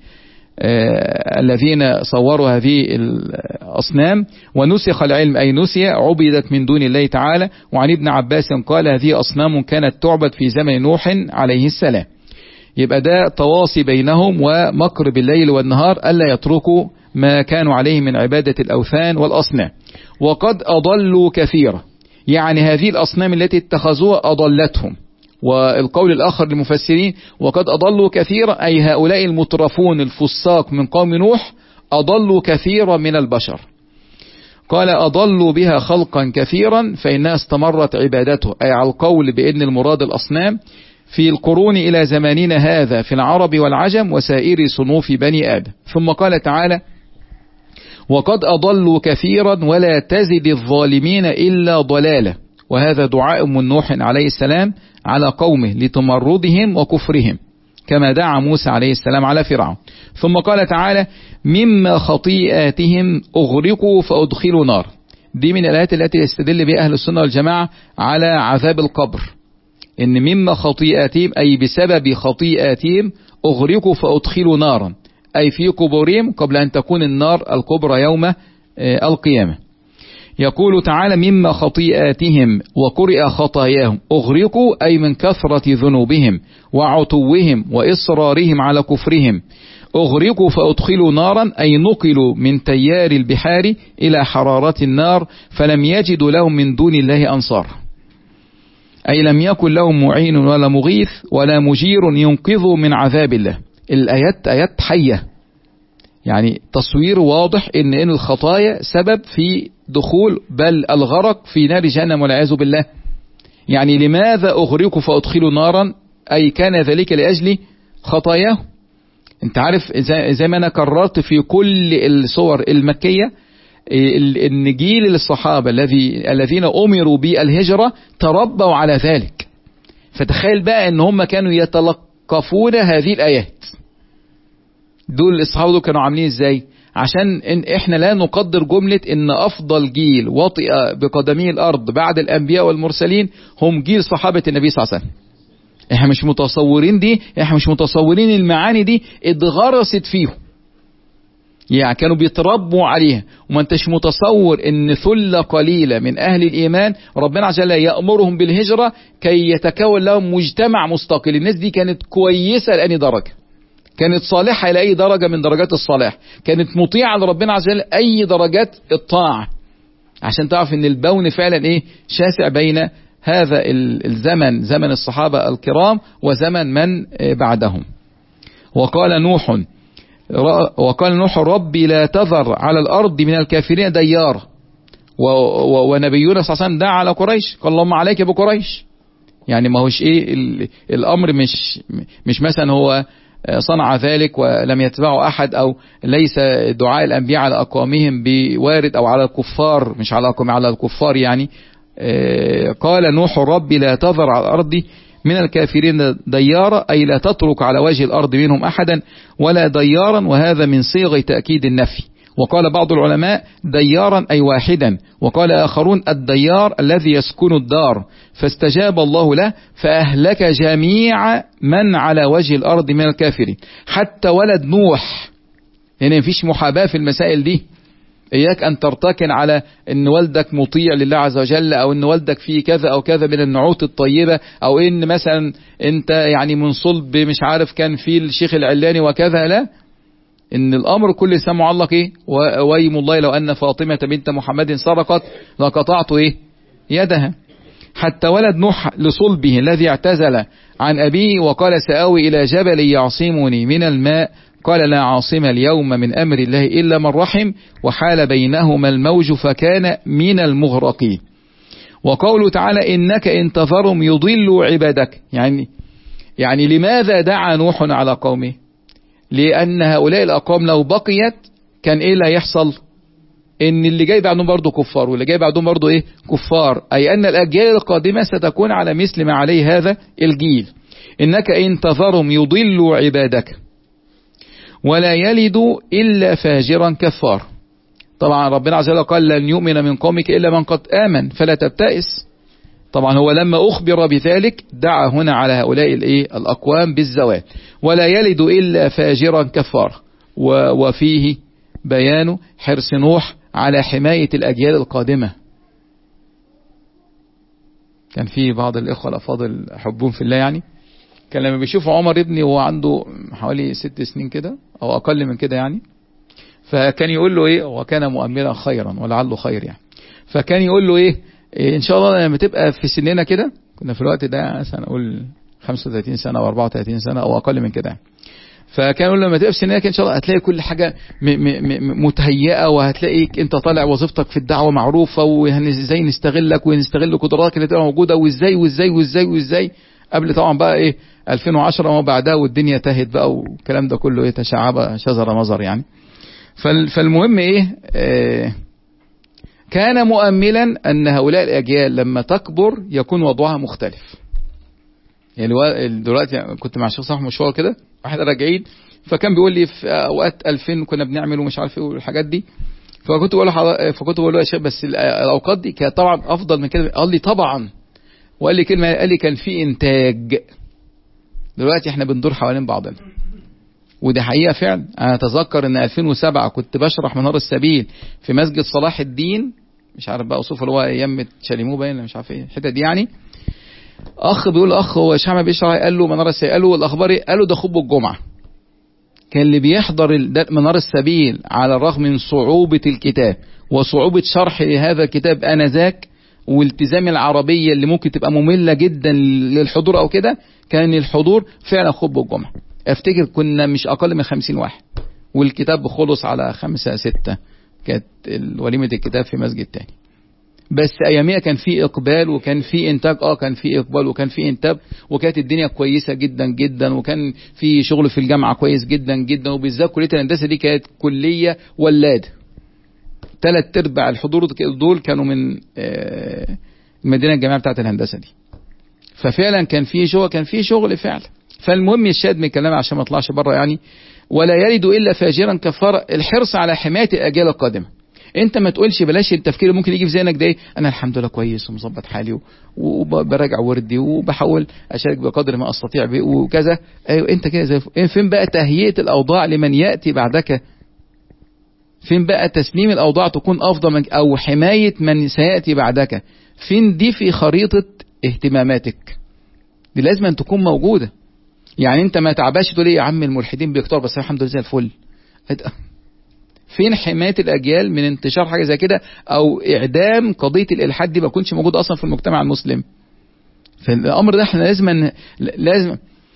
[SPEAKER 1] آه الذين صوروا هذه الأصنام ونسخ العلم أي نسي عبدت من دون الله تعالى. وعن ابن عباس قال هذه أصنام كانت تعبد في زمن نوح عليه السلام. يبقى ده تواصي بينهم ومكر بالليل والنهار ألا يتركوا ما كانوا عليه من عبادة الأوثان والأصنام. وقد أضلوا كثيرا، يعني هذه الأصنام التي اتخذوها أضلتهم. والقول الآخر للمفسرين وقد أضلوا كثيرا أي هؤلاء المترفون الفساق من قوم نوح أضلوا كثيرا من البشر. قال أضلوا بها خلقا كثيرا فإنها استمرت عبادته، أي على القول بأن المراد الأصنام في القرون إلى زماننا هذا في العرب والعجم وسائر صنوف بني آدم. ثم قال تعالى وقد أضلوا كثيرا ولا تزد الظالمين إلا ضلالا. وهذا دعاء من نوح عليه السلام على قومه لتمردهم وكفرهم، كما دعا موسى عليه السلام على فرعون. ثم قال تعالى مما خطيئاتهم أغرقوا فأدخلوا نار. دي من الآيات التي يستدل بها أهل السنة والجماعة على عذاب القبر، إن مما خطيئاتهم أي بسبب خطيئاتهم أغرقوا فأدخلوا نارا، أي في قبورهم قبل أن تكون النار الكبرى يوم القيامة. يقول تعالى مما خطيئاتهم وقرئ خطاياهم أغرقوا أي من كثرة ذنوبهم وعتوهم وإصرارهم على كفرهم. أغرقوا فأدخلوا نارا أي نقلوا من تيار البحار إلى حرارة النار فلم يجدوا لهم من دون الله أنصار، أي لم يكن لهم معين ولا مغيث ولا مجير ينقذوا من عذاب الله. الآيات آيات حية، يعني تصوير واضح إن إن الخطايا سبب في دخول بل الغرق في نار جهنم والعياذ بالله. يعني لماذا أغرقوا فأدخلوا نارا أي كان ذلك لأجل خطاياه. انت عارف زي ما أنا كررت في كل الصور المكية ان جيل الصحابة الذي الذين أمروا بالهجرة تربوا على ذلك. فتخيل بقى ان هم كانوا يتلقفون هذه الآيات. دول الصحابة دول كانوا عاملين ازاي؟ عشان إن احنا لا نقدر جملة ان افضل جيل وطئ بقدمه الارض بعد الانبياء والمرسلين هم جيل صحابة النبي صلى الله عليه وسلم. احنا مش متصورين دي، احنا مش متصورين المعاني دي اتغرست فيهم، يعني كانوا بيتربوا عليها. وما انتش متصور ان ثلة قليلة من اهل الايمان ربنا عز وجل يأمرهم بالهجرة كي يتكون لهم مجتمع مستقل. الناس دي كانت كويسة لأي درجة، كانت صالحة إلى أي درجة من درجات الصلاح، كانت مطيعة لربنا عز وجل أي درجات الطاعة، عشان تعرف ان البون فعلا ايه شاسع بين هذا الزمن، زمن الصحابة الكرام، وزمن من بعدهم. وقال نوح وقال نوح ربي لا تذر على الأرض من الكافرين ديار. ونبينا صلى الله عليه وسلم دعا على قريش، قال اللهم عليك بقريش. يعني ما هوش ايه الأمر، مش مش مثلا هو صنع ذلك ولم يتبعه أحد، أو ليس دعاء الأنبياء على أقوامهم بوارد، أو على الكفار، مش على أقوام، على الكفار يعني. قال نوح ربي لا تذر على الأرض من الكافرين ديارا، أي لا تترك على وجه الأرض منهم أحدا ولا ديارا، وهذا من صيغ تأكيد النفي. وقال بعض العلماء ديارا أي واحدا، وقال آخرون الديار الذي يسكن الدار، فاستجاب الله له فأهلك جميع من على وجه الأرض من الكافرين حتى ولد نوح. يعني مفيش محاباة في المسائل دي. إياك أن ترتكن على أن والدك مطيع لله عز وجل، أو أن والدك فيه كذا أو كذا من النعوت الطيبة، أو أن مثلا أنت يعني من صلب مش عارف كان فيه الشيخ العلاني وكذا. لا، إن الأمر كل سمع الله إيه، ويم الله لو أن فاطمة بنت محمد سرقت لقطعت إيه يدها. حتى ولد نوح لصلبه الذي اعتزل عن أبيه وقال سآوي إلى جبل يعصمني من الماء، قال لا عاصم اليوم من أمر الله إلا من رحم، وحال بينهما الموج فكان من المغرقين. وقوله تعالى إنك إن تذرهم يضلوا عبادك، يعني يعني لماذا دعا نوح على قومه؟ لأن هؤلاء الأقوام لو بقيت كان إيه اللي هيحصل؟ إن اللي جاي بعدهم برضه كفار، واللي جاي بعدهم برضه إيه كفار، أي أن الأجيال القادمة ستكون على مثل ما عليه هذا الجيل. إنك إن تذرهم يضلوا عبادك ولا يلدوا إلا فاجرا كفار. طبعا ربنا عز وجل قال لن يؤمن من قومك إلا من قد آمن فلا تبتئس. طبعا هو لما أخبر بذلك دعا هنا على هؤلاء الإيه الأقوام بالزوال. ولا يلد إلا فاجرا كفار، وفيه بيان حرص نوح على حماية الأجيال القادمة. كان في بعض الإخوة الأفاضل أحبهم في الله، يعني كان لما بيشوفوا عمر ابني وهو عنده حوالي ست سنين كده أو أقل من كده يعني، فكان يقول له إيه، وكان مؤملا خيرا ولعله خير يعني، فكان يقول له إيه, إيه إن شاء الله لما تبقى في سننا كده، كنا في الوقت ده مثلا أقول خمسة وثلاثين سنة أو أربعة وثلاثين سنة أو أقل من كده، فكان يقول لما تبقى في سنك إن شاء الله هتلاقي كل حاجة م م متهيئة، وهتلاقيك أنت طالع وظيفتك في الدعوة معروفة، وإزاي نستغلك ونستغل قدراتك اللي تبقى موجودة، وإزاي وإزاي وإزاي وإزاي قبل طبعا بقى إيه ألفين وعشرة وما بعدها، والدنيا تهت بقى والكلام ده كله إيه تشعب شزر مزر يعني. فالمهم إيه آه كان مؤملا أن هؤلاء الأجيال لما تكبر يكون وضعها مختلف. يعني دلوقتي كنت مع الشيخ صاحب مشوار كده، واحد راجعين، فكان بيقول لي في اوقات ألفين كنا بنعمل ومش عارف ايه والحاجات دي، فكنت بقول له فكنت بقول له يا شيخ بس الاوقات دي كانت طبعا افضل من كده. قال لي طبعا، وقال لي كلمه، قال لي كان في انتاج. دلوقتي احنا بندور حوالين بعضنا، ودي حقيقه فعلا. انا اتذكر ان ألفين وسبعة كنت بشرح منار السبيل في مسجد صلاح الدين، مش عارف بقى اوصفه، اللي هو ايام شاليمو باين مش عارف ايه الحته دي يعني. اخ بيقول اخ هو شعب بيشرح، قال له منار السبيل، قال له الاخبار ايه؟ قال له ده خطبه الجمعه. كان اللي بيحضر منار السبيل على الرغم من صعوبه الكتاب وصعوبه شرح هذا الكتاب انذاك، والتزام العربيه اللي ممكن تبقى ممله جدا للحضور او كده، كان الحضور فعلا خطبه الجمعه. افتكر كنا مش اقل من خمسين واحد، والكتاب خلص على خمسة ستة، كانت وليمه الكتاب في مسجد تاني. بس اياميها كان في اقبال وكان في انتاج، اه كان في اقبال وكان في انتاج، وكانت الدنيا كويسه جدا جدا، وكان في شغل في الجامعه كويس جدا جدا، وبالذات كليه الهندسه دي كانت كليه ولاده. ثلاث ارباع الحضور دول كانوا من المدينه الجامعيه بتاعه الهندسه دي. ففعلا كان في شغل، كان في شغل فعلا. فالمهم الشاهد من الكلام عشان ما اطلعش بره يعني، ولا يلد الا فاجرا كفارا، الحرص على حمايه الاجيال القادمه. انت ما تقولش بلاش التفكير اللي ممكن يجي في ذهنك ده، انا الحمد لله كويس ومظبط حالي وبراجع وردي وبحاول اشارك بقدر ما استطيع بيه وكذا. ايوه انت كده زي فين بقى تهيئة الاوضاع لمن ياتي بعدك؟ فين بقى تسليم الاوضاع تكون افضل من او حماية من سياتي بعدك؟ فين دي في خريطة اهتماماتك؟ دي لازم أن تكون موجودة. يعني انت ما تعباش تقول ايه يا عم الملحدين بيكتروا بس الحمد لله زي الفل. فين حماية الأجيال من انتشار حاجة زي كده أو إعدام قضية الإلحاد دي ما يكونش موجود أصلا في المجتمع المسلم؟ فالأمر ده احنا لازم لازم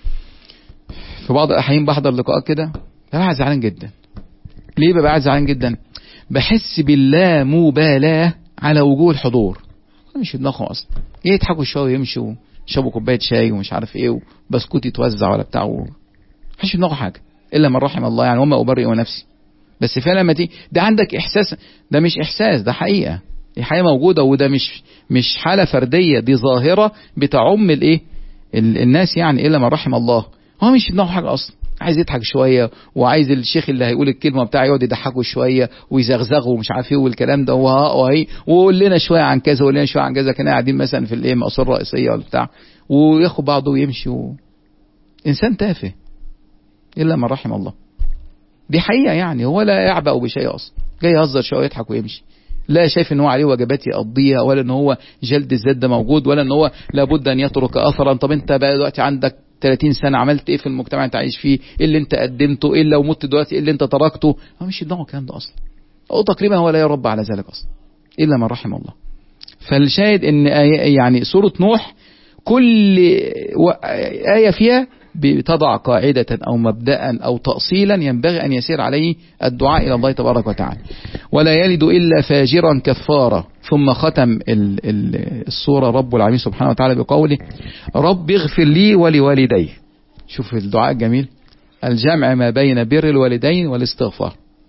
[SPEAKER 1] في بعض الأحيان بحضر لقاءات كده ببقى زعلان جدا. ليه ببقى زعلان جدا؟ بحس باللامبالاة على وجوه الحضور، مش في دماغهم أصلا، يضحكوا شوية ويمشوا يشربوا كوباية شاي ومش عارف إيه وبسكوت يتوزع ولا بتاع، مش في دماغهم حاجة إلا من رحم الله يعني، وما أبرئ نفسي. بس فعلا لما تيجي ده عندك احساس، ده مش احساس، ده حقيقة، دي حقيقة موجودة، وده مش مش حالة فردية، دي ظاهرة بتعم الايه الناس يعني الا من رحم الله. هو مش في دماغه حاجة اصلا، عايز يضحك شوية وعايز الشيخ اللي هيقول الكلمة بتاعه يقعد يضحكه شوية ويزغزغه ومش عارف ايه والكلام ده وهي ويقول لنا شوية عن كذا ويقول لنا شوية عن كذا، كنا قاعدين مثلا في الايه مقصورة الرئيسية ولا بتاع، وياخد بعضه ويمشي و... انسان تافه الا من رحم الله. دي حقيقة يعني، هو لا يعبأ بشيء أصلا، جاي يهزر شوية يضحك ويمشي، لا شايف ان هو عليه واجبات يقضيها، ولا ان هو جلد الذات ده موجود، ولا ان هو لابد ان يترك اثرا. طب انت بقى دلوقتي عندك ثلاثين سنة عملت ايه في المجتمع انت عايش فيه؟ ايه اللي انت قدمته؟ ايه لو مت دلوقتي ايه اللي انت تركته؟ هو مش يدعو الكلام ده اصلا، او تقريبا هو لا يربى على ذلك اصلا الا من رحم الله. فالشاهد ان يعني سورة نوح كل آية فيها بتضع قاعدة أو مبدأ أو تأصيلا ينبغي أن يسير عليه الدعاء إلى الله تبارك وتعالى. ولا يلد إلا فاجرا كفارا. ثم ختم السورة رب العالمين سبحانه وتعالى بقوله رب اغفر لي ولوالدي. شوف الدعاء الجميل، الجمع ما بين بر الوالدين والاستغفار.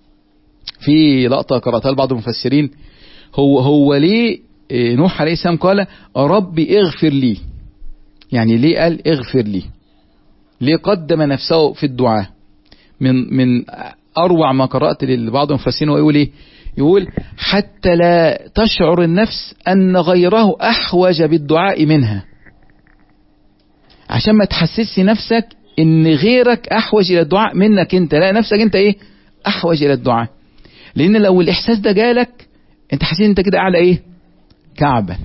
[SPEAKER 1] في لقطة قرأتها لبعض المفسرين، هو هو ليه نوح عليه السلام قال رب اغفر لي؟ يعني ليه قال اغفر لي؟ ليه قدم نفسه في الدعاء؟ من من أروع ما قرأت لبعض المفسرين ويقول إيه؟ يقول حتى لا تشعر النفس أن غيره أحوج بالدعاء منها، عشان ما تحسسي نفسك إن غيرك أحوج إلى الدعاء منك أنت، لا نفسك أنت إيه؟ أحوج إلى الدعاء. لأن لو الإحساس ده جالك أنت حسيت أنت كده أعلى إيه؟ كعبا.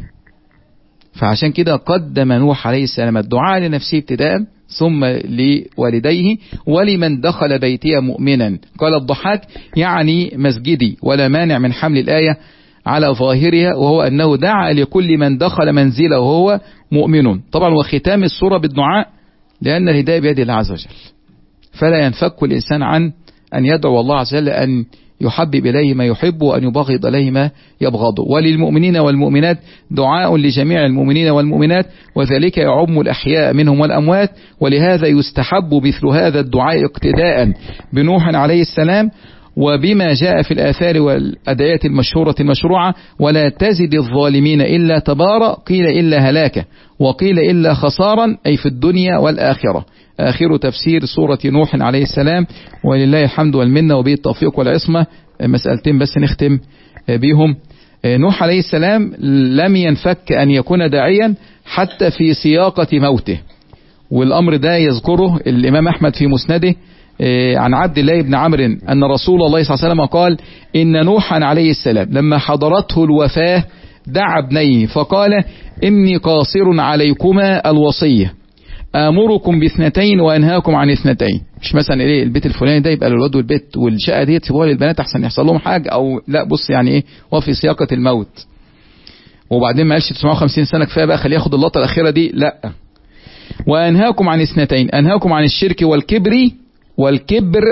[SPEAKER 1] فعشان كده قدم نوح عليه السلام الدعاء لنفسه ابتداء، ثم لوالديه ولمن دخل بيتي مؤمنا. قال الضحاك يعني مسجدي، ولا مانع من حمل الآية على ظاهرها، وهو أنه دعا لكل من دخل منزله وهو مؤمن. طبعا وختام السورة بالدعاء، لأن الهداية بيد الله عز وجل، فلا ينفك الإنسان عن أن يدعو الله عز وجل أن يحبب إليه ما يحب وأن يبغض إليه ما يبغضه. وللمؤمنين والمؤمنات دعاء لجميع المؤمنين والمؤمنات، وذلك يعم الأحياء منهم والأموات. ولهذا يستحب مثل هذا الدعاء اقتداء بنوح عليه السلام وبما جاء في الآثار والأدعية المشهورة المشروعة. ولا تزد الظالمين إلا تبارا، قيل إلا هلاكا، وقيل إلا خسارا، أي في الدنيا والآخرة. آخر تفسير سورة نوح عليه السلام، ولله الحمد والمنة وبه التوفيق والعصمة. مسألتين بس نختم بيهم. نوح عليه السلام لم ينفك أن يكون داعيا حتى في سياقة موته، والأمر ده يذكره الإمام أحمد في مسنده عن عبد الله بن عمرو أن رسول الله صلى الله عليه وسلم قال إن نوحا عليه السلام لما حضرته الوفاة دعا ابنيه فقال إني قاصر عليكما الوصية، آمركم باثنتين وأنهاكم عن اثنتين. مش مثلا ايه البيت الفلاني ده يبقى للولد والبيت، والشقة دي تسيبوها للبنات أحسن يحصل لهم حاجة، أو لا بص يعني ايه وفي سياقة الموت. وبعدين ما قالش تسعمائة وخمسين سنة كفاية بقى خليه ياخد اللقطة الأخيرة دي، لا. وأنهاكم عن اثنتين، أنهاكم عن الشرك والكبر والكبر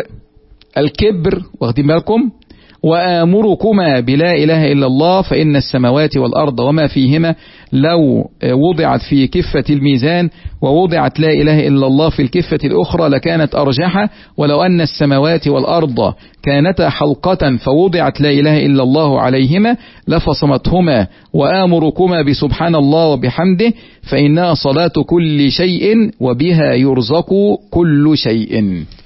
[SPEAKER 1] الكبر واخدين بالكم، وآمركما بلا إله إلا الله، فإن السماوات والأرض وما فيهما لو وضعت في كفة الميزان ووضعت لا إله إلا الله في الكفة الأخرى لكانت أرجحة، ولو أن السماوات والأرض كانتا حلقة فوضعت لا إله إلا الله عليهما لفصمتهما، وآمركما بسبحان الله وبحمده فإنها صلاة كل شيء وبها يرزق كل شيء.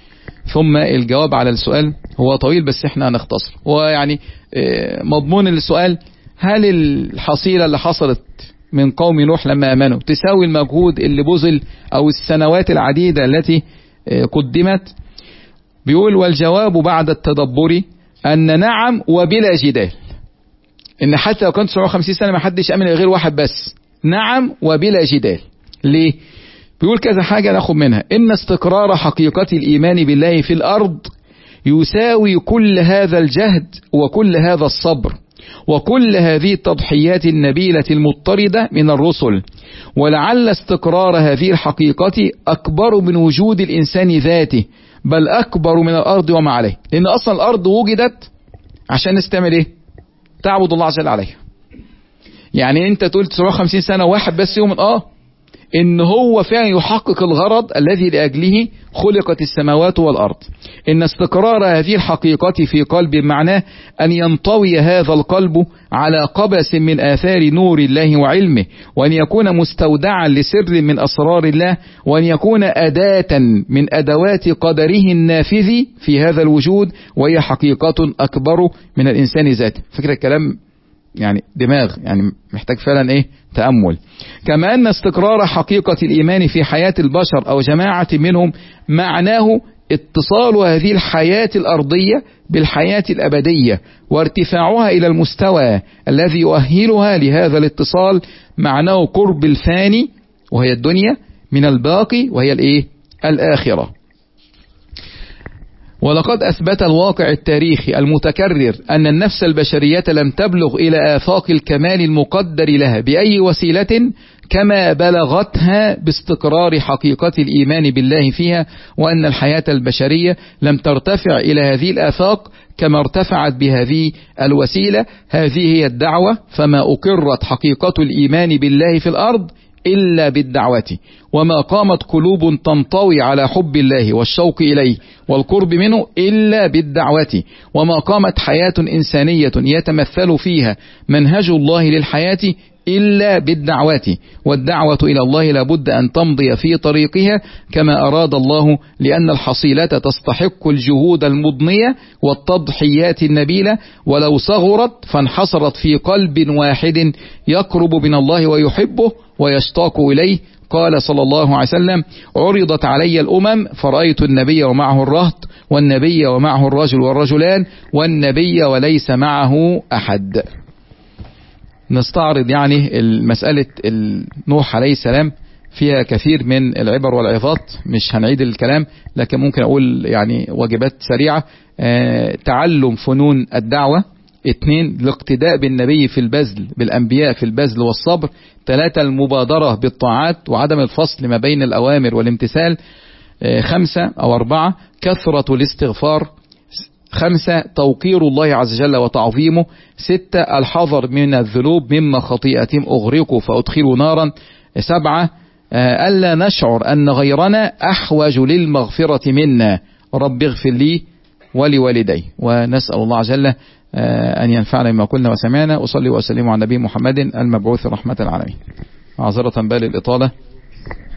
[SPEAKER 1] ثم الجواب على السؤال. هو طويل بس احنا هنختصر. ويعني مضمون السؤال: هل الحصيلة اللي حصلت من قوم نوح لما امنوا تساوي المجهود اللي بذل او السنوات العديدة التي قدمت؟ بيقول: والجواب بعد التدبر ان نعم وبلا جدال، ان حتى لو كانت سبعمائة وخمسين سنة ما حدش امن غير واحد بس، نعم وبلا جدال. ليه؟ بيقول كذا حاجة ناخد منها: ان استقرار حقيقة الايمان بالله في الارض يساوي كل هذا الجهد وكل هذا الصبر وكل هذه التضحيات النبيلة المضطردة من الرسل، ولعل استقرار هذه الحقيقة أكبر من وجود الإنسان ذاته، بل أكبر من الأرض وما عليه. لأن أصلا الأرض وجدت عشان نستعمل إيه؟ تعبد الله عز وجل عليها. يعني أنت تقول تسعمائة وخمسين سنة واحد بس يوم، آه إن هو فعلا يحقق الغرض الذي لأجله خلقت السماوات والأرض. إن استقرار هذه الحقيقة في قلب معناه أن ينطوي هذا القلب على قبس من آثار نور الله وعلمه، وأن يكون مستودعا لسر من أسرار الله، وأن يكون أداة من أدوات قدره النافذ في هذا الوجود، وهي حقيقة أكبر من الإنسان ذاته. فكرة الكلام يعني دماغ، يعني محتاج فعلا ايه تأمل. كما ان استقرار حقيقة الايمان في حياة البشر او جماعة منهم معناه اتصال هذه الحياة الارضية بالحياة الابدية، وارتفاعها الى المستوى الذي يؤهلها لهذا الاتصال. معناه قرب الفاني وهي الدنيا من الباقي وهي الايه الاخرة. ولقد أثبت الواقع التاريخي المتكرر أن النفس البشرية لم تبلغ إلى آفاق الكمال المقدر لها بأي وسيلة كما بلغتها باستقرار حقيقة الإيمان بالله فيها، وأن الحياة البشرية لم ترتفع إلى هذه الآفاق كما ارتفعت بهذه الوسيلة. هذه هي الدعوة، فما أقرت حقيقة الإيمان بالله في الأرض إلا بالدعوة، وما قامت قلوب تنطوي على حب الله والشوق إليه والقرب منه إلا بالدعوة، وما قامت حياة إنسانية يتمثل فيها منهج الله للحياة إلا بالدعوة. والدعوة إلى الله لابد أن تمضي في طريقها كما أراد الله، لأن الحصيلة تستحق الجهود المضنية والتضحيات النبيلة، ولو صغرت فانحصرت في قلب واحد يقرب من الله ويحبه ويشتاق إليه. قال صلى الله عليه وسلم: عرضت علي الأمم فرأيت النبي ومعه الرهط، والنبي ومعه الرجل والرجلان، والنبي وليس معه أحد. نستعرض يعني المسألة نوح عليه السلام، فيها كثير من العبر والعظات، مش هنعيد الكلام لكن ممكن أقول يعني واجبات سريعة. أه تعلم فنون الدعوة. اثنين، الاقتداء بالنبي في البذل، بالأنبياء في البذل والصبر. ثلاثة، المبادرة بالطاعات وعدم الفصل ما بين الأوامر والامتثال. أه خمسة أو أربعة، كثرة الاستغفار. خمسة، توقير الله عز وجل وتعظيمه. ستة، الحذر من الذنوب مما خطيئتهم أغرقوا فأدخلوا نارا. سبعة، ألا نشعر أن غيرنا أحوج للمغفرة منا، رب اغفر لي ولوالدي. ونسأل الله عز وجل أن ينفعنا بما قلنا وسمعنا. وصلي وسلم على النبي محمد المبعوث رحمة العالمين. معذرة بال الإطالة.